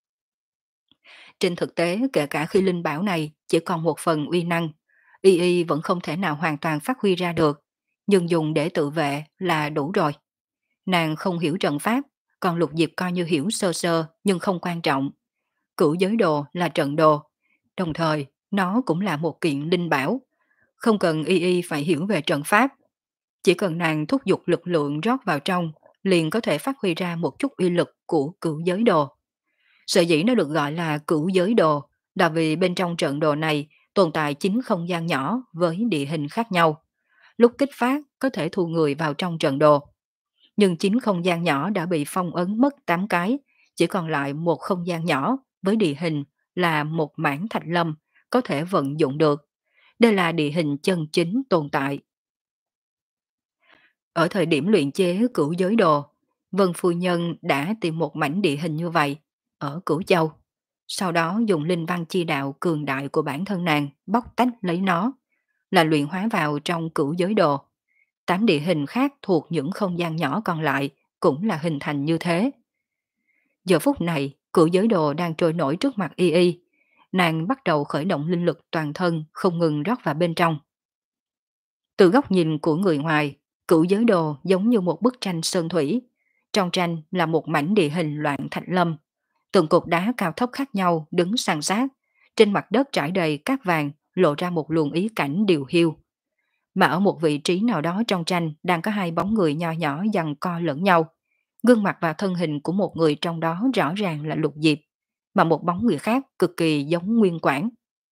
Trên thực tế, kể cả khi linh bảo này chỉ còn một phần uy năng, Y Y vẫn không thể nào hoàn toàn phát huy ra được, nhưng dùng để tự vệ là đủ rồi. Nàng không hiểu trận pháp, còn Lục Diệp coi như hiểu sơ sơ nhưng không quan trọng. Cửu giới đồ là trận đồ, đồng thời nó cũng là một kiện linh bảo. Không cần Y Y phải hiểu về trận pháp, chỉ cần nàng thúc giục lực lượng rót vào trong, liền có thể phát huy ra một chút uy lực của cửu giới đồ. Sở dĩ nó được gọi là cửu giới đồ là vì bên trong trận đồ này tồn tại chín không gian nhỏ với địa hình khác nhau. Lúc kích phát có thể thu người vào trong trận đồ. Nhưng chín không gian nhỏ đã bị phong ấn mất tám cái, chỉ còn lại một không gian nhỏ với địa hình là một mảng thạch lâm có thể vận dụng được. Đây là địa hình chân chính tồn tại. Ở thời điểm luyện chế cửu giới đồ, Vân Phu Nhân đã tìm một mảnh địa hình như vậy ở Cửu Châu. Sau đó dùng linh văn chi đạo cường đại của bản thân nàng bóc tách lấy nó, là luyện hóa vào trong cửu giới đồ. Tám địa hình khác thuộc những không gian nhỏ còn lại cũng là hình thành như thế. Giờ phút này, cửu giới đồ đang trôi nổi trước mặt Y Y. Nàng bắt đầu khởi động linh lực toàn thân không ngừng rót vào bên trong. Từ góc nhìn của người ngoài, cửu giới đồ giống như một bức tranh sơn thủy. Trong tranh là một mảnh địa hình loạn thạch lâm. Từng cột đá cao thấp khác nhau đứng san sát. Trên mặt đất trải đầy cát vàng lộ ra một luồng ý cảnh điều hiu. Mà ở một vị trí nào đó trong tranh đang có hai bóng người nho nhỏ giằng co lẫn nhau. Gương mặt và thân hình của một người trong đó rõ ràng là Lục Diệp, mà một bóng người khác cực kỳ giống Nguyên Quảng.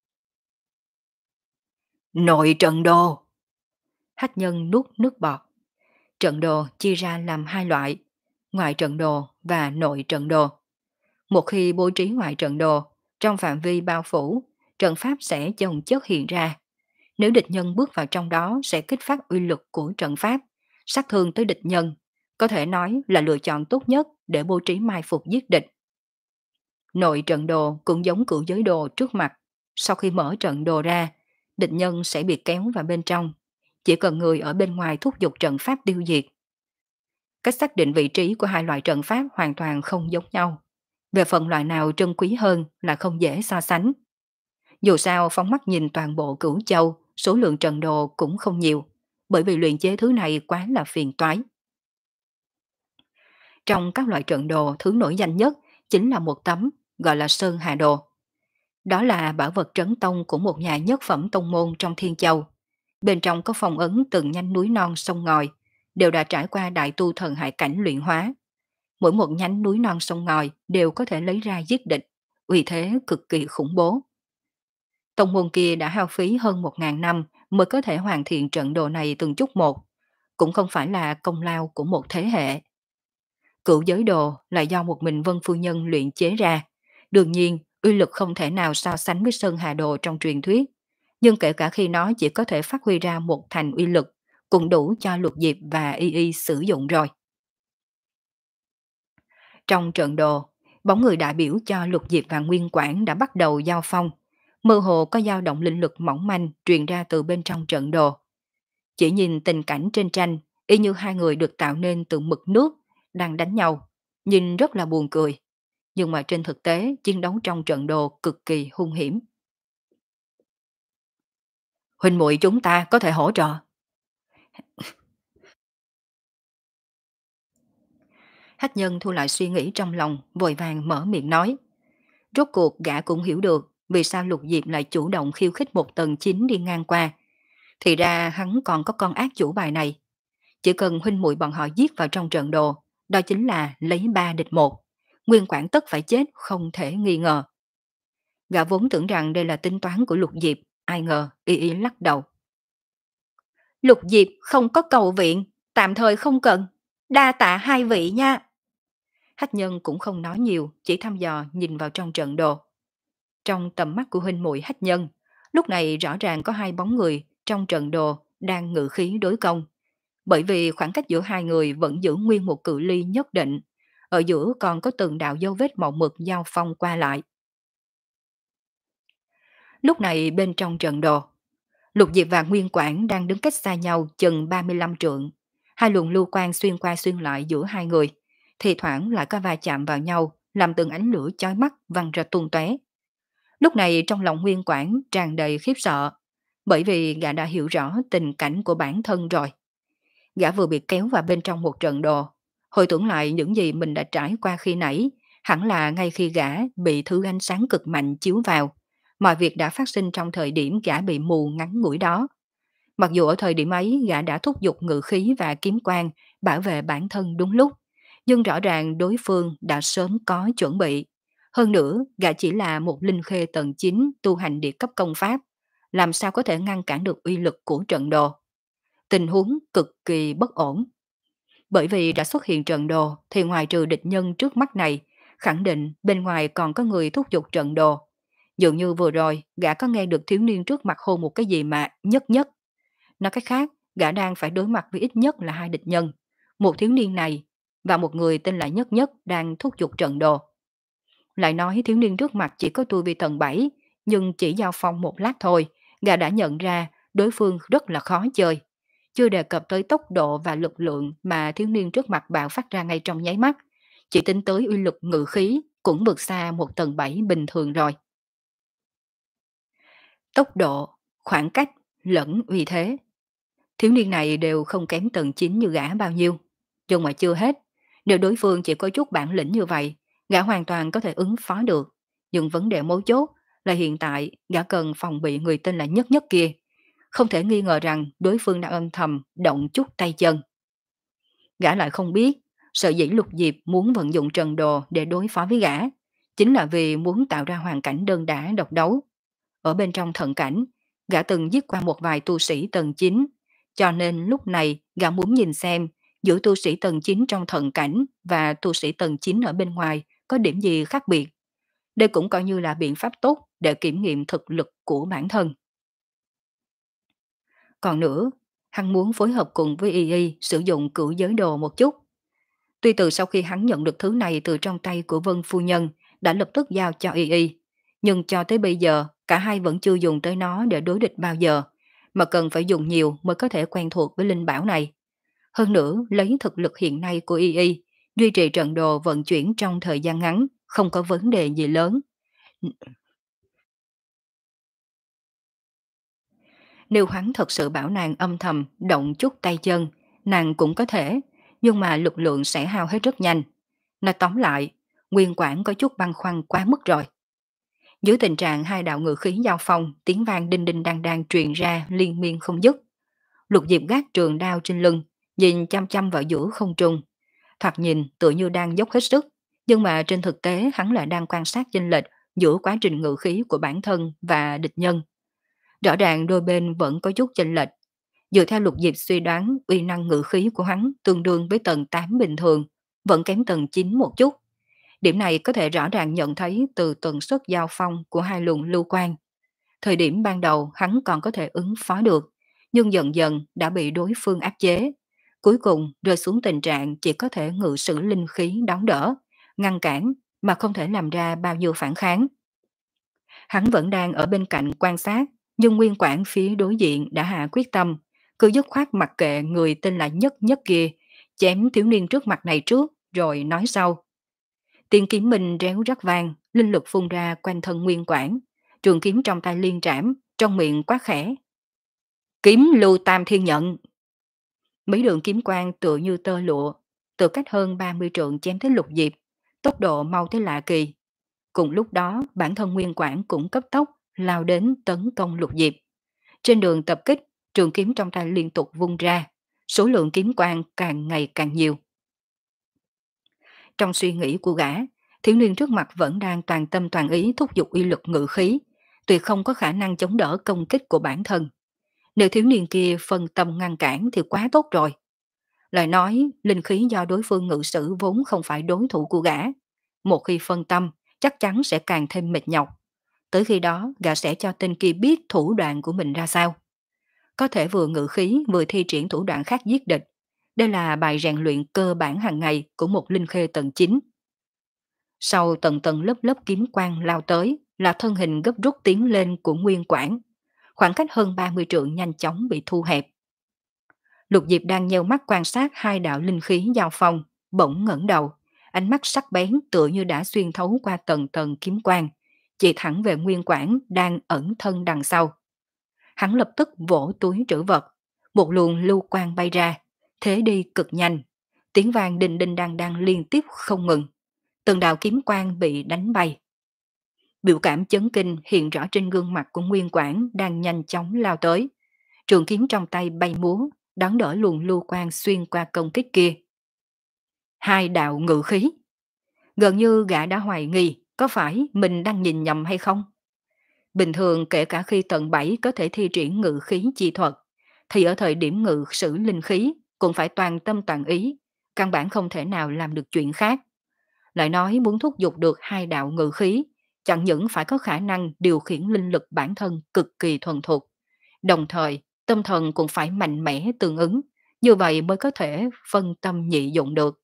Nội trận đồ. Hách Nhân nuốt nước bọt. Trận đồ chia ra làm hai loại, ngoại trận đồ và nội trận đồ. Một khi bố trí ngoại trận đồ, trong phạm vi bao phủ, trận pháp sẽ chồng chất hiện ra. Nếu địch nhân bước vào trong đó sẽ kích phát uy lực của trận pháp, sát thương tới địch nhân, có thể nói là lựa chọn tốt nhất để bố trí mai phục giết địch. Nội trận đồ cũng giống cửu giới đồ trước mặt, sau khi mở trận đồ ra, địch nhân sẽ bị kéo vào bên trong, chỉ cần người ở bên ngoài thúc giục trận pháp tiêu diệt. Cách xác định vị trí của hai loại trận pháp hoàn toàn không giống nhau. Về phần loại nào trân quý hơn là không dễ so sánh. Dù sao phóng mắt nhìn toàn bộ Cửu Châu, số lượng trận đồ cũng không nhiều, bởi vì luyện chế thứ này quá là phiền toái. Trong các loại trận đồ, thứ nổi danh nhất chính là một tấm gọi là Sơn Hà Đồ. Đó là bảo vật trấn tông của một nhà nhất phẩm tông môn trong Thiên Châu. Bên trong có phong ấn từng nhánh núi non sông ngòi, đều đã trải qua đại tu thần hải cảnh luyện hóa. Mỗi một nhánh núi non sông ngòi đều có thể lấy ra giết địch, uy thế cực kỳ khủng bố. Tông môn kia đã hao phí hơn một ngàn năm mới có thể hoàn thiện trận đồ này từng chút một, cũng không phải là công lao của một thế hệ. Cửu giới đồ là do một mình Vân Phu Nhân luyện chế ra, đương nhiên uy lực không thể nào so sánh với Sơn Hà Đồ trong truyền thuyết, nhưng kể cả khi nó chỉ có thể phát huy ra một thành uy lực, cũng đủ cho Lục Diệp và Y Y sử dụng rồi. Trong trận đồ, bóng người đại biểu cho Lục Diệp và Nguyên Quảng đã bắt đầu giao phong, mơ hồ có dao động linh lực mỏng manh truyền ra từ bên trong trận đồ. Chỉ nhìn tình cảnh trên tranh, y như hai người được tạo nên từ mực nước, đang đánh nhau, nhìn rất là buồn cười. Nhưng mà trên thực tế, chiến đấu trong trận đồ cực kỳ hung hiểm. Huynh muội chúng ta có thể hỗ trợ. Hách nhân thu lại suy nghĩ trong lòng, vội vàng mở miệng nói. Rốt cuộc gã cũng hiểu được vì sao Lục Diệp lại chủ động khiêu khích một tầng chín đi ngang qua. Thì ra hắn còn có con ác chủ bài này. Chỉ cần huynh muội bọn họ giết vào trong trận đồ, đó chính là lấy ba địch một. Nguyên Quảng tất phải chết không thể nghi ngờ. Gã vốn tưởng rằng đây là tính toán của Lục Diệp, ai ngờ y y lắc đầu. Lục Diệp không có cầu viện, tạm thời không cần. Đa tạ hai vị nha. Hách nhân cũng không nói nhiều, chỉ thăm dò nhìn vào trong trận đồ. Trong tầm mắt của huynh muội Hách nhân, lúc này rõ ràng có hai bóng người trong trận đồ đang ngự khí đối công. Bởi vì khoảng cách giữa hai người vẫn giữ nguyên một cự ly nhất định, ở giữa còn có từng đạo dấu vết màu mực giao phong qua lại. Lúc này bên trong trận đồ, Lục Diệp và Nguyên Quảng đang đứng cách xa nhau chừng ba mươi lăm trượng. Hai luồng lưu quang xuyên qua xuyên lại giữa hai người, thì thoảng lại có va chạm vào nhau, làm từng ánh lửa chói mắt văng ra tung tóe. Lúc này trong lòng Nguyên Quảng tràn đầy khiếp sợ, bởi vì gã đã hiểu rõ tình cảnh của bản thân rồi. Gã vừa bị kéo vào bên trong một trận đồ, hồi tưởng lại những gì mình đã trải qua khi nãy, hẳn là ngay khi gã bị thứ ánh sáng cực mạnh chiếu vào, mọi việc đã phát sinh trong thời điểm gã bị mù ngắn ngủi đó. Mặc dù ở thời điểm ấy gã đã thúc giục ngự khí và kiếm quang bảo vệ bản thân đúng lúc, nhưng rõ ràng đối phương đã sớm có chuẩn bị. Hơn nữa, gã chỉ là một linh khê tầng chín tu hành địa cấp công pháp, làm sao có thể ngăn cản được uy lực của trận đồ. Tình huống cực kỳ bất ổn. Bởi vì đã xuất hiện trận đồ thì ngoài trừ địch nhân trước mắt này, khẳng định bên ngoài còn có người thúc giục trận đồ. Dường như vừa rồi, gã có nghe được thiếu niên trước mặt hô một cái gì mà nhất nhất. Nói cách khác, gã đang phải đối mặt với ít nhất là hai địch nhân. Một thiếu niên này và một người tên là Nhất Nhất đang thúc giục trận đồ. Lại nói thiếu niên trước mặt chỉ có tu vi tầng bảy, nhưng chỉ giao phong một lát thôi, gã đã nhận ra đối phương rất là khó chơi. Chưa đề cập tới tốc độ và lực lượng mà thiếu niên trước mặt bạo phát ra ngay trong nháy mắt. Chỉ tính tới uy lực ngự khí cũng vượt xa một tầng bảy bình thường rồi. Tốc độ, khoảng cách, lẫn uy thế. Thiếu niên này đều không kém tầng chín như gã bao nhiêu. Nhưng mà chưa hết, nếu đối phương chỉ có chút bản lĩnh như vậy, gã hoàn toàn có thể ứng phó được. Nhưng vấn đề mấu chốt là hiện tại gã cần phòng bị người tên là Nhất Nhất kia. Không thể nghi ngờ rằng đối phương đã âm thầm động chút tay chân. Gã lại không biết, sợ dĩ Lục Diệp muốn vận dụng trần đồ để đối phó với gã, chính là vì muốn tạo ra hoàn cảnh đơn đả độc đấu. Ở bên trong thận cảnh, gã từng giết qua một vài tu sĩ tầng chín, cho nên lúc này gã muốn nhìn xem giữa tu sĩ tầng chín trong thận cảnh và tu sĩ tầng chín ở bên ngoài có điểm gì khác biệt. Đây cũng coi như là biện pháp tốt để kiểm nghiệm thực lực của bản thân. Còn nữa, hắn muốn phối hợp cùng với Y Y sử dụng cửu giới đồ một chút. Tuy từ sau khi hắn nhận được thứ này từ trong tay của Vân Phu Nhân, đã lập tức giao cho Y Y, nhưng cho tới bây giờ, cả hai vẫn chưa dùng tới nó để đối địch bao giờ, mà cần phải dùng nhiều mới có thể quen thuộc với linh bảo này. Hơn nữa, lấy thực lực hiện nay của Y Y, duy trì trận đồ vận chuyển trong thời gian ngắn, không có vấn đề gì lớn. Nếu hắn thật sự bảo nàng âm thầm động chút tay chân, nàng cũng có thể, nhưng mà lực lượng sẽ hao hết rất nhanh. Nói tóm lại, Nguyên Quảng có chút băn khoăn quá mức rồi. Dưới tình trạng hai đạo ngự khí giao phong, tiếng vang đinh đinh đang đang truyền ra liên miên không dứt. Lục Diệp gác trường đao trên lưng, nhìn chăm chăm vào giữa không trung. Thoạt nhìn tựa như đang dốc hết sức, nhưng mà trên thực tế hắn lại đang quan sát chênh lệch giữa quá trình ngự khí của bản thân và địch nhân. Rõ ràng đôi bên vẫn có chút chênh lệch. Dựa theo Lục Diệp suy đoán, uy năng ngự khí của hắn tương đương với tầng tám bình thường, vẫn kém tầng chín một chút. Điểm này có thể rõ ràng nhận thấy từ tần suất giao phong của hai luồng lưu quan. Thời điểm ban đầu hắn còn có thể ứng phó được, nhưng dần dần đã bị đối phương áp chế. Cuối cùng rơi xuống tình trạng chỉ có thể ngự sử linh khí đón đỡ, ngăn cản mà không thể làm ra bao nhiêu phản kháng. Hắn vẫn đang ở bên cạnh quan sát, nhưng nguyên quản phía đối diện đã hạ quyết tâm, cứ dứt khoát mặc kệ người tên là Nhất Nhất kia, chém thiếu niên trước mặt này trước, rồi nói sau. Tiếng kiếm minh réo rắt vang, linh lực phun ra quanh thân nguyên quản, trường kiếm trong tay liên trảm, trong miệng quát khẽ. Kiếm lưu tam thiên nhận. Mấy đường kiếm quang tựa như tơ lụa, từ cách hơn ba mươi trượng chém tới Lục Diệp, tốc độ mau tới lạ kỳ. Cùng lúc đó, bản thân Nguyên Quảng cũng cấp tốc lao đến tấn công Lục Diệp. Trên đường tập kích, trường kiếm trong tay liên tục vung ra, số lượng kiếm quang càng ngày càng nhiều. Trong suy nghĩ của gã, thiếu niên trước mặt vẫn đang toàn tâm toàn ý thúc giục uy lực ngự khí, tuyệt không có khả năng chống đỡ công kích của bản thân. Nếu thiếu niên kia phân tâm ngăn cản thì quá tốt rồi. Lại nói, linh khí do đối phương ngự sử vốn không phải đối thủ của gã. Một khi phân tâm, chắc chắn sẽ càng thêm mệt nhọc. Tới khi đó, gã sẽ cho tên kia biết thủ đoạn của mình ra sao. Có thể vừa ngự khí vừa thi triển thủ đoạn khác giết địch. Đây là bài rèn luyện cơ bản hàng ngày của một linh khê tầng chín. Sau tầng tầng lớp lớp kiếm quang lao tới là thân hình gấp rút tiến lên của Nguyên Quảng. Khoảng cách hơn ba mươi trượng nhanh chóng bị thu hẹp. Lục Diệp đang nheo mắt quan sát hai đạo linh khí giao phong, bỗng ngẩng đầu, ánh mắt sắc bén tựa như đã xuyên thấu qua tầng tầng kiếm quang, chỉ thẳng về Nguyên Quảng đang ẩn thân đằng sau. Hắn lập tức vỗ túi trữ vật, một luồng lưu quang bay ra, thế đi cực nhanh, tiếng vang đinh đinh đang đang liên tiếp không ngừng. Từng đạo kiếm quang bị đánh bay. Biểu cảm chấn kinh hiện rõ trên gương mặt của Nguyên Quảng đang nhanh chóng lao tới. Trường kiếm trong tay bay múa, đón đỡ luồng lưu quang xuyên qua công kích kia. Hai đạo ngự khí. Gần như gã đã hoài nghi có phải mình đang nhìn nhầm hay không. Bình thường kể cả khi tận bảy có thể thi triển ngự khí chi thuật, thì ở thời điểm ngự sử linh khí cũng phải toàn tâm toàn ý, căn bản không thể nào làm được chuyện khác. Lại nói muốn thúc giục được hai đạo ngự khí, chẳng những phải có khả năng điều khiển linh lực bản thân cực kỳ thuần thục, đồng thời tâm thần cũng phải mạnh mẽ tương ứng, như vậy mới có thể phân tâm nhị dụng được.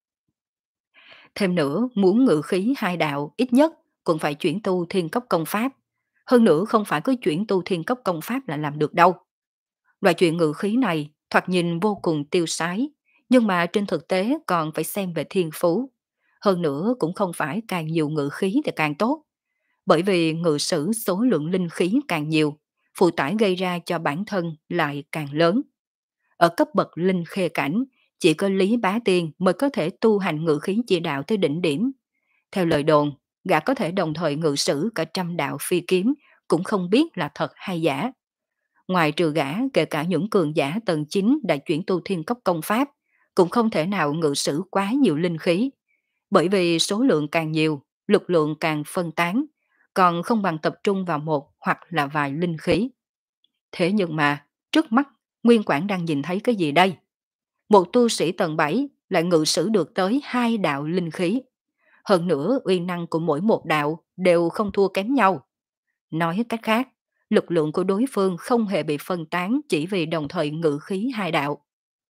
Thêm nữa, muốn ngự khí hai đạo ít nhất cũng phải chuyển tu thiên cấp công pháp. Hơn nữa không phải cứ chuyển tu thiên cấp công pháp là làm được đâu. Loại chuyện ngự khí này thoạt nhìn vô cùng tiêu sái, nhưng mà trên thực tế còn phải xem về thiên phú. Hơn nữa cũng không phải càng nhiều ngự khí thì càng tốt. Bởi vì ngự sử số lượng linh khí càng nhiều, phụ tải gây ra cho bản thân lại càng lớn. Ở cấp bậc linh khê cảnh, chỉ có Lý Bá Tiên mới có thể tu hành ngự khí chỉ đạo tới đỉnh điểm. Theo lời đồn, gã có thể đồng thời ngự sử cả trăm đạo phi kiếm, cũng không biết là thật hay giả. Ngoài trừ gã, kể cả những cường giả tầng chín đã chuyển tu thiên cấp công pháp, cũng không thể nào ngự sử quá nhiều linh khí. Bởi vì số lượng càng nhiều, lực lượng càng phân tán, còn không bằng tập trung vào một hoặc là vài linh khí. Thế nhưng mà, trước mắt, Nguyên Quảng đang nhìn thấy cái gì đây? Một tu sĩ tầng bảy lại ngự sử được tới hai đạo linh khí. Hơn nữa, uy năng của mỗi một đạo đều không thua kém nhau. Nói cách khác, lực lượng của đối phương không hề bị phân tán chỉ vì đồng thời ngự khí hai đạo.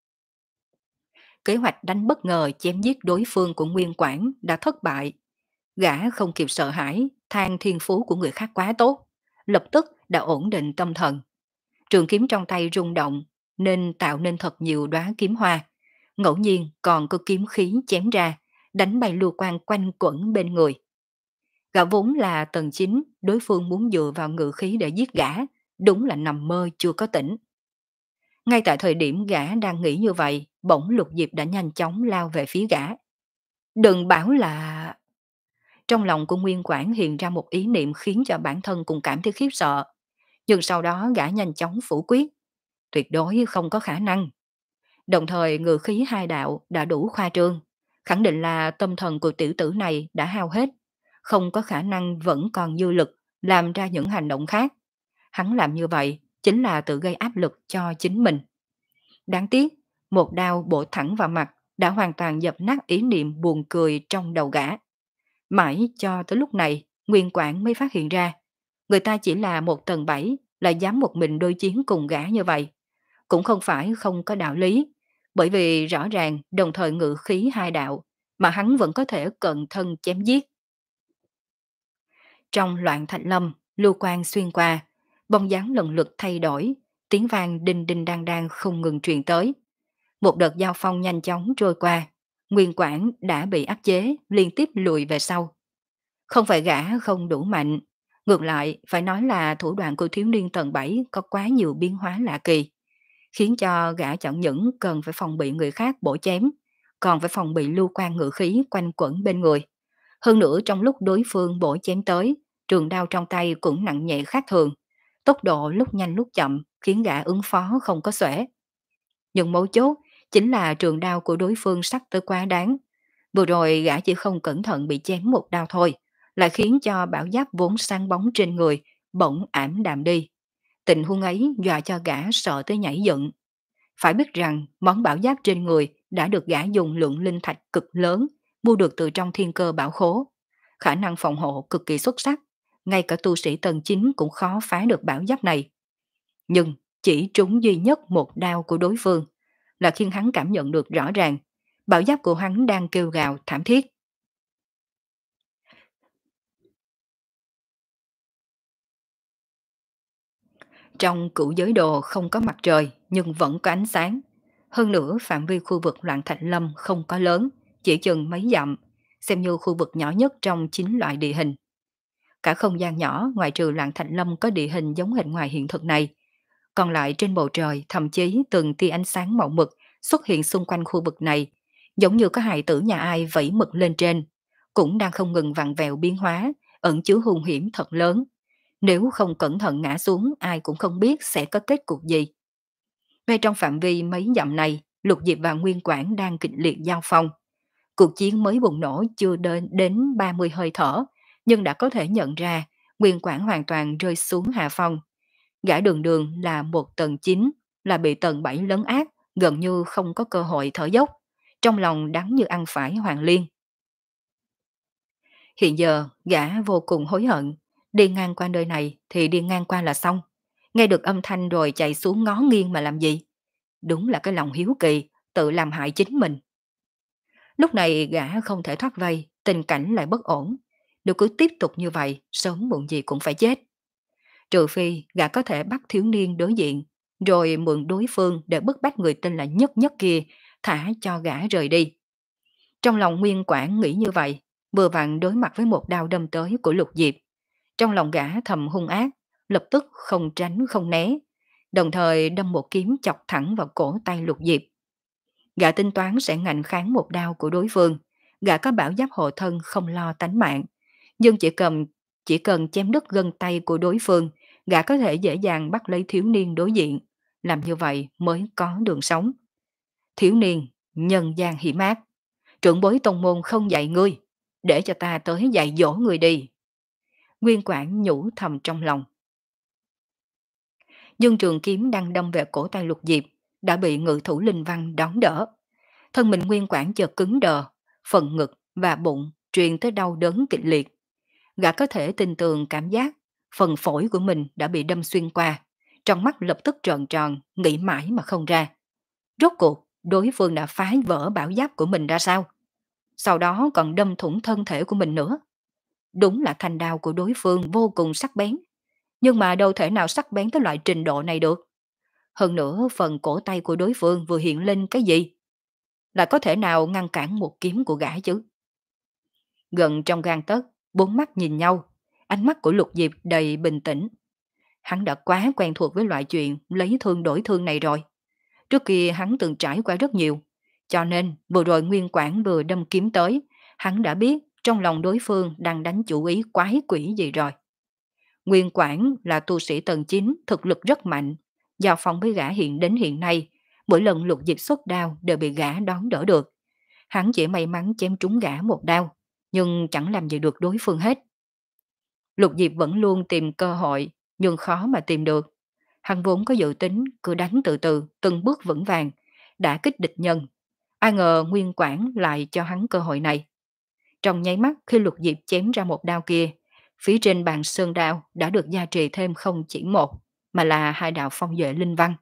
Kế hoạch đánh bất ngờ chém giết đối phương của Nguyên Quảng đã thất bại. Gã không kịp sợ hãi, than thiên phú của người khác quá tốt, lập tức đã ổn định tâm thần. Trường kiếm trong tay rung động, nên tạo nên thật nhiều đóa kiếm hoa. Ngẫu nhiên còn có kiếm khí chém ra, đánh bay lưu quang quanh quẩn bên người. Gã vốn là tầng chín, đối phương muốn dựa vào ngự khí để giết gã, đúng là nằm mơ chưa có tỉnh. Ngay tại thời điểm gã đang nghĩ như vậy, bỗng Lục Diệp đã nhanh chóng lao về phía gã. Đừng bảo là... Trong lòng của Nguyên Quảng hiện ra một ý niệm khiến cho bản thân cũng cảm thấy khiếp sợ. Nhưng sau đó gã nhanh chóng phủ quyết. Tuyệt đối không có khả năng. Đồng thời ngự khí hai đạo đã đủ khoa trương. Khẳng định là tâm thần của tiểu tử này đã hao hết. Không có khả năng vẫn còn dư lực làm ra những hành động khác. Hắn làm như vậy chính là tự gây áp lực cho chính mình. Đáng tiếc, một đao bổ thẳng vào mặt đã hoàn toàn dập nát ý niệm buồn cười trong đầu gã. Mãi cho tới lúc này, Nguyên Quảng mới phát hiện ra, người ta chỉ là một tầng bảy, lại dám một mình đối chiến cùng gã như vậy. Cũng không phải không có đạo lý, bởi vì rõ ràng đồng thời ngự khí hai đạo, mà hắn vẫn có thể cận thân chém giết. Trong loạn thạch lâm, lưu quang xuyên qua, bóng dáng lần lượt thay đổi, tiếng vang đinh đinh đang đang không ngừng truyền tới. Một đợt giao phong nhanh chóng trôi qua, Nguyên Quảng đã bị áp chế, liên tiếp lùi về sau. Không phải gã không đủ mạnh, ngược lại phải nói là thủ đoạn của thiếu niên tầng bảy có quá nhiều biến hóa lạ kỳ, khiến cho gã chẳng những cần phải phòng bị người khác bổ chém, còn phải phòng bị lưu quan ngự khí quanh quẩn bên người. Hơn nữa trong lúc đối phương bổ chém tới, trường đao trong tay cũng nặng nhẹ khác thường, tốc độ lúc nhanh lúc chậm khiến gã ứng phó không có xuể. Nhưng mấu chốt chính là trường đao của đối phương sắc tới quá đáng. Vừa rồi gã chỉ không cẩn thận bị chém một đao thôi, lại khiến cho bảo giáp vốn sáng bóng trên người bỗng ảm đạm đi. Tình huống ấy dọa cho gã sợ tới nhảy dựng. Phải biết rằng món bảo giáp trên người đã được gã dùng lượng linh thạch cực lớn mua được từ trong thiên cơ bảo khố. Khả năng phòng hộ cực kỳ xuất sắc, ngay cả tu sĩ tầng chín cũng khó phá được bảo giáp này. Nhưng chỉ trúng duy nhất một đao của đối phương là khiến hắn cảm nhận được rõ ràng bảo giáp của hắn đang kêu gào thảm thiết. Trong cửu giới đồ không có mặt trời nhưng vẫn có ánh sáng. Hơn nữa phạm vi khu vực loạn thạch lâm không có lớn, chỉ chừng mấy dặm, xem như khu vực nhỏ nhất trong chín loại địa hình. Cả không gian nhỏ ngoại trừ loạn thạch lâm có địa hình giống hệt ngoài hiện thực này. Còn lại trên bầu trời thậm chí từng tia ánh sáng màu mực xuất hiện xung quanh khu vực này, giống như có hài tử nhà ai vẫy mực lên trên, cũng đang không ngừng vặn vẹo biến hóa, ẩn chứa hung hiểm thật lớn. Nếu không cẩn thận ngã xuống ai cũng không biết sẽ có kết cục gì. Ngay trong phạm vi mấy dặm này, Lục Diệp và Nguyên Quảng đang kịch liệt giao phong. Cuộc chiến mới bùng nổ chưa đến, đến ba mươi hơi thở, nhưng đã có thể nhận ra Nguyên Quảng hoàn toàn rơi xuống hạ phong. Gã đường đường là một tầng chín, là bị tầng bảy lấn át, gần như không có cơ hội thở dốc. Trong lòng đắng như ăn phải Hoàng Liên. Hiện giờ, gã vô cùng hối hận, đi ngang qua nơi này thì đi ngang qua là xong. Nghe được âm thanh rồi chạy xuống ngó nghiêng mà làm gì? Đúng là cái lòng hiếu kỳ, tự làm hại chính mình. Lúc này gã không thể thoát vây, tình cảnh lại bất ổn. Nếu cứ tiếp tục như vậy, sớm muộn gì cũng phải chết. Trừ phi gã có thể bắt thiếu niên đối diện, rồi mượn đối phương để bức bách người tên là Nhất Nhất kia, thả cho gã rời đi. Trong lòng Nguyên Quảng nghĩ như vậy, vừa vặn đối mặt với một đao đâm tới của Lục Diệp. Trong lòng gã thầm hung ác, lập tức không tránh không né, đồng thời đâm một kiếm chọc thẳng vào cổ tay Lục Diệp. Gã tính toán sẽ ngạnh kháng một đao của đối phương, gã có bảo giáp hộ thân không lo tánh mạng, nhưng chỉ cần chỉ cần chém đứt gân tay của đối phương, gã có thể dễ dàng bắt lấy thiếu niên đối diện, làm như vậy mới có đường sống. Thiếu niên, nhân gian hiểm ác, trưởng bối tông môn không dạy ngươi, để cho ta tới dạy dỗ người đi. Nguyên Quảng nhủ thầm trong lòng. Dương trường kiếm đang đâm về cổ tay Lục Diệp, đã bị ngự thủ Linh Văn đón đỡ. Thân mình Nguyên Quảng chợt cứng đờ, phần ngực và bụng truyền tới đau đớn kịch liệt. Gã có thể tin tường cảm giác phần phổi của mình đã bị đâm xuyên qua, trong mắt lập tức trợn tròn, nghĩ mãi mà không ra. Rốt cuộc, đối phương đã phá vỡ bảo giáp của mình ra sao? Sau đó còn đâm thủng thân thể của mình nữa. Đúng là thanh đao của đối phương vô cùng sắc bén, nhưng mà đâu thể nào sắc bén tới loại trình độ này được. Hơn nữa phần cổ tay của đối phương vừa hiện lên cái gì? Là có thể nào ngăn cản một kiếm của gã chứ? Gần trong gang tấc, bốn mắt nhìn nhau, ánh mắt của Lục Diệp đầy bình tĩnh. Hắn đã quá quen thuộc với loại chuyện lấy thương đổi thương này rồi. Trước kia hắn từng trải qua rất nhiều, cho nên vừa rồi Nguyên Quảng vừa đâm kiếm tới, hắn đã biết trong lòng đối phương đang đánh chủ ý quái quỷ gì rồi. Nguyên Quảng là tu sĩ tầng chín, thực lực rất mạnh. Giao phong với gã hiện đến hiện nay, mỗi lần Lục Diệp xuất đao đều bị gã đón đỡ được. Hắn chỉ may mắn chém trúng gã một đao, nhưng chẳng làm gì được đối phương hết. Lục Diệp vẫn luôn tìm cơ hội, nhưng khó mà tìm được. Hắn vốn có dự tính cứ đánh từ từ, từng bước vững vàng, đã kích địch nhân. Ai ngờ Nguyên Quảng lại cho hắn cơ hội này. Trong nháy mắt khi Lục Diệp chém ra một đao kia, phía trên bàn sơn đao đã được gia trì thêm không chỉ một, mà là hai đạo phong duệ linh văn.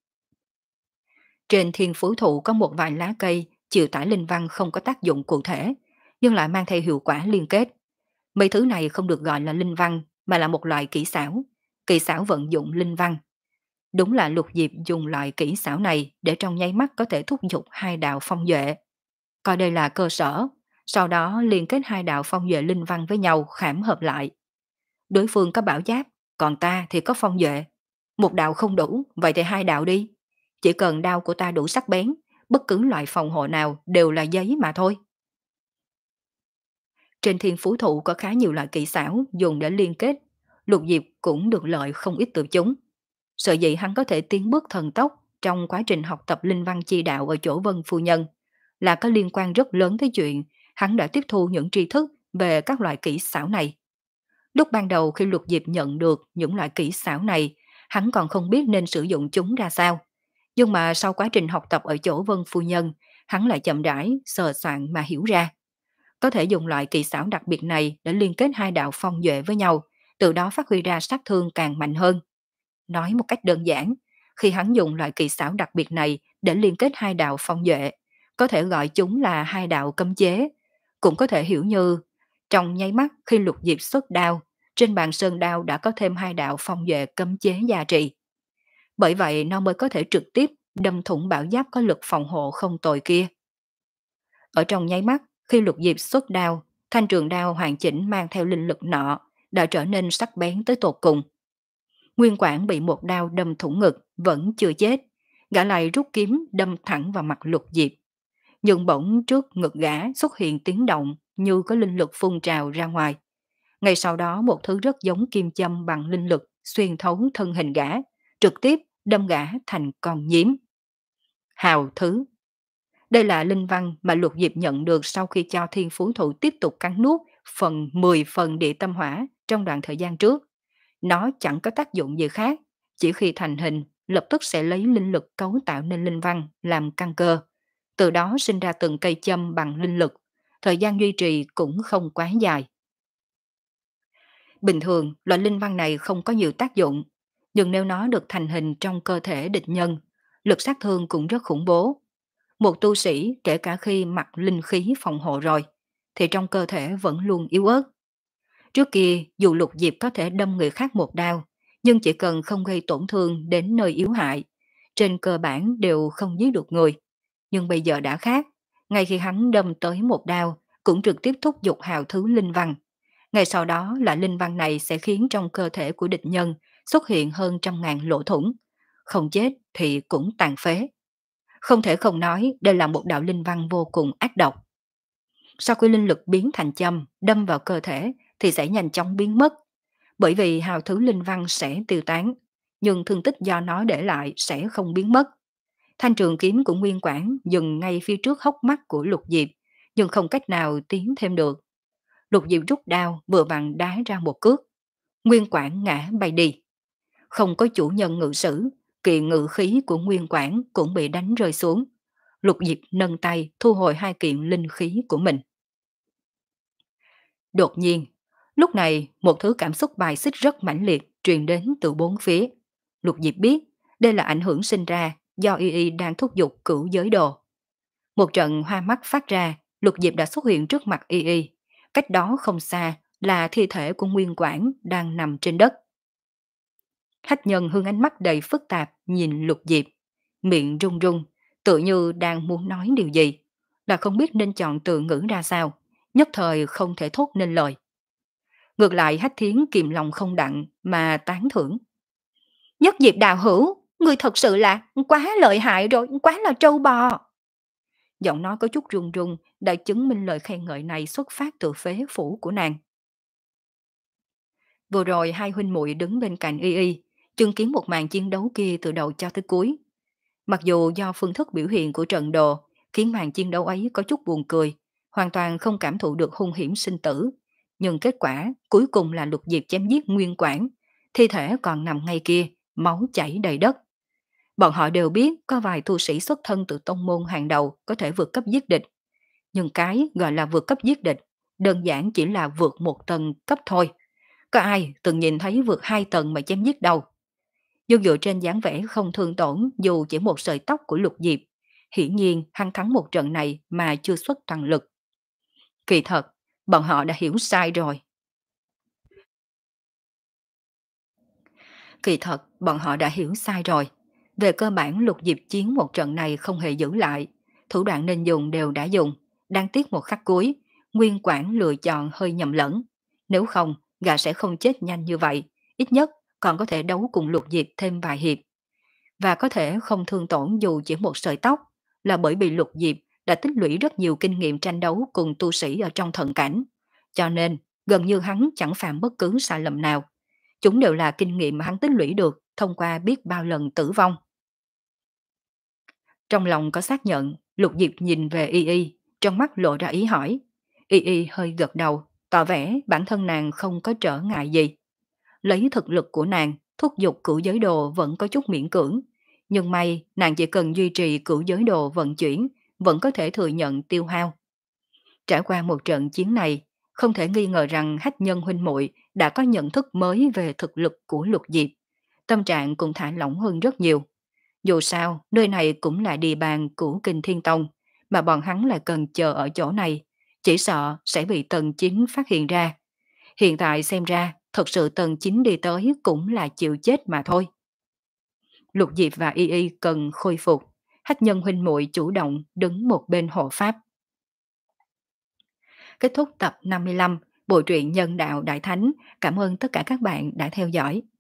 Trên thiên phú thụ có một vài lá cây chịu tải linh văn không có tác dụng cụ thể, nhưng lại mang theo hiệu quả liên kết. Mấy thứ này không được gọi là linh văn, mà là một loại kỹ xảo, kỹ xảo vận dụng linh văn. Đúng là Lục Diệp dùng loại kỹ xảo này để trong nháy mắt có thể thúc giục hai đạo phong duệ. Coi đây là cơ sở, sau đó liên kết hai đạo phong duệ linh văn với nhau khảm hợp lại. Đối phương có bảo giáp, còn ta thì có phong duệ. Một đạo không đủ, vậy thì hai đạo đi. Chỉ cần đao của ta đủ sắc bén, bất cứ loại phòng hộ nào đều là giấy mà thôi. Trên thiên phú thụ có khá nhiều loại kỹ xảo dùng để liên kết, Lục Diệp cũng được lợi không ít từ chúng. Sợ dĩ hắn có thể tiến bước thần tốc trong quá trình học tập linh văn chi đạo ở chỗ Vân Phu Nhân, là có liên quan rất lớn tới chuyện hắn đã tiếp thu những tri thức về các loại kỹ xảo này. Lúc ban đầu khi Lục Diệp nhận được những loại kỹ xảo này, hắn còn không biết nên sử dụng chúng ra sao. Nhưng mà sau quá trình học tập ở chỗ Vân Phu Nhân, hắn lại chậm rãi, sờ soạn mà hiểu ra. Có thể dùng loại kỹ xảo đặc biệt này để liên kết hai đạo phong duệ với nhau, từ đó phát huy ra sát thương càng mạnh hơn. Nói một cách đơn giản, khi hắn dùng loại kỹ xảo đặc biệt này để liên kết hai đạo phong duệ, có thể gọi chúng là hai đạo cấm chế, cũng có thể hiểu như trong nháy mắt khi Lục Diệp xuất đao, trên bàn sơn đao đã có thêm hai đạo phong duệ cấm chế gia trì. Bởi vậy nó mới có thể trực tiếp đâm thủng bảo giáp có lực phòng hộ không tồi kia. Ở trong nháy mắt khi Lục Diệp xuất đao, thanh trường đao hoàn chỉnh mang theo linh lực nọ đã trở nên sắc bén tới tột cùng. Nguyên Quảng bị một đao đâm thủng ngực vẫn chưa chết, gã lại rút kiếm đâm thẳng vào mặt Lục Diệp. Nhưng bỗng trước ngực gã xuất hiện tiếng động như có linh lực phun trào ra ngoài. Ngay sau đó một thứ rất giống kim châm bằng linh lực xuyên thấu thân hình gã, trực tiếp đâm gã thành con nhím. Hào thứ. Đây là linh văn mà Lục Diệp nhận được sau khi cho thiên phú thụ tiếp tục cắn nuốt phần mười phần địa tâm hỏa trong đoạn thời gian trước. Nó chẳng có tác dụng gì khác, chỉ khi thành hình lập tức sẽ lấy linh lực cấu tạo nên linh văn làm căn cơ. Từ đó sinh ra từng cây châm bằng linh lực, thời gian duy trì cũng không quá dài. Bình thường, loại linh văn này không có nhiều tác dụng, nhưng nếu nó được thành hình trong cơ thể địch nhân, lực sát thương cũng rất khủng bố. Một tu sĩ kể cả khi mặc linh khí phòng hộ rồi, thì trong cơ thể vẫn luôn yếu ớt. Trước kia, dù Lục Diệp có thể đâm người khác một đao, nhưng chỉ cần không gây tổn thương đến nơi yếu hại, trên cơ bản đều không giết được người. Nhưng bây giờ đã khác, ngay khi hắn đâm tới một đao, cũng trực tiếp thúc giục hào thứ linh văn. Ngay sau đó là linh văn này sẽ khiến trong cơ thể của địch nhân xuất hiện hơn trăm ngàn lỗ thủng. Không chết thì cũng tàn phế. Không thể không nói đây là một đạo linh văn vô cùng ác độc. Sau khi linh lực biến thành châm, đâm vào cơ thể thì sẽ nhanh chóng biến mất. Bởi vì hào thứ linh văn sẽ tiêu tán, nhưng thương tích do nó để lại sẽ không biến mất. Thanh trường kiếm của Nguyên Quảng dừng ngay phía trước hốc mắt của Lục Diệp, nhưng không cách nào tiến thêm được. Lục Diệp rút đao vừa vặn đá ra một cước. Nguyên Quảng ngã bay đi. Không có chủ nhân ngự sử, kiện ngự khí của Nguyên Quảng cũng bị đánh rơi xuống. Lục Diệp nâng tay thu hồi hai kiện linh khí của mình. Đột nhiên, lúc này một thứ cảm xúc bài xích rất mãnh liệt truyền đến từ bốn phía. Lục Diệp biết đây là ảnh hưởng sinh ra do Y Y đang thúc giục cửu giới đồ. Một trận hoa mắt phát ra, Lục Diệp đã xuất hiện trước mặt Y Y. Cách đó không xa là thi thể của Nguyên Quảng đang nằm trên đất. Hách nhân hướng ánh mắt đầy phức tạp nhìn Lục Diệp, miệng run run, tự như đang muốn nói điều gì, là không biết nên chọn từ ngữ ra sao, nhất thời không thể thốt nên lời. Ngược lại Hách Thiến kìm lòng không đặng mà tán thưởng. Nhất Diệp đạo hữu, người thật sự là quá lợi hại rồi, quá là trâu bò. giọng nói có chút run run đã chứng minh lời khen ngợi này xuất phát từ phế phủ của nàng. Vừa rồi hai huynh muội đứng bên cạnh Y Y, chứng kiến một màn chiến đấu kia từ đầu cho tới cuối. Mặc dù do phương thức biểu hiện của trận đồ khiến màn chiến đấu ấy có chút buồn cười, hoàn toàn không cảm thụ được hung hiểm sinh tử, nhưng kết quả cuối cùng là Lục Diệp chém giết Nguyên Quảng, thi thể còn nằm ngay kia, máu chảy đầy đất. Bọn họ đều biết có vài tu sĩ xuất thân từ tông môn hàng đầu có thể vượt cấp giết địch, nhưng cái gọi là vượt cấp giết địch đơn giản chỉ là vượt một tầng cấp thôi. Có ai từng nhìn thấy vượt hai tầng mà chém giết đâu? Nhưng dựa trên dáng vẻ không thương tổn dù chỉ một sợi tóc của Lục Diệp, hiển nhiên hắn thắng một trận này mà chưa xuất toàn lực. Kỳ thật, bọn họ đã hiểu sai rồi. Kỳ thật, bọn họ đã hiểu sai rồi. Về cơ bản Lục Diệp chiến một trận này không hề giữ lại. Thủ đoạn nên dùng đều đã dùng. Đáng tiếc một khắc cuối, Nguyên Quảng lựa chọn hơi nhầm lẫn. Nếu không, gã sẽ không chết nhanh như vậy. Ít nhất còn có thể đấu cùng Lục Diệp thêm vài hiệp. Và có thể không thương tổn dù chỉ một sợi tóc, là bởi vì Lục Diệp đã tích lũy rất nhiều kinh nghiệm tranh đấu cùng tu sĩ ở trong thần cảnh. Cho nên, gần như hắn chẳng phạm bất cứ sai lầm nào. Chúng đều là kinh nghiệm mà hắn tích lũy được thông qua biết bao lần tử vong. Trong lòng có xác nhận, Lục Diệp nhìn về Y Y, trong mắt lộ ra ý hỏi. Y Y hơi gật đầu, tỏ vẻ bản thân nàng không có trở ngại gì. Lấy thực lực của nàng, thúc giục cửu giới đồ vẫn có chút miễn cưỡng. Nhưng may, nàng chỉ cần duy trì cửu giới đồ vận chuyển, vẫn có thể thừa nhận tiêu hao. Trải qua một trận chiến này, không thể nghi ngờ rằng Hách Nhân huynh muội đã có nhận thức mới về thực lực của Lục Diệp. Tâm trạng cũng thả lỏng hơn rất nhiều. Dù sao, nơi này cũng là địa bàn của Kinh Thiên Tông, mà bọn hắn lại cần chờ ở chỗ này, chỉ sợ sẽ bị Tần Chính phát hiện ra. Hiện tại xem ra, thật sự Tần Chính đi tới cũng là chịu chết mà thôi. Lục Diệp và Y Y cần khôi phục, Hách Nhân huynh muội chủ động đứng một bên hộ pháp. Kết thúc tập năm mươi lăm, bộ truyện Nhân đạo Đại Thánh. Cảm ơn tất cả các bạn đã theo dõi.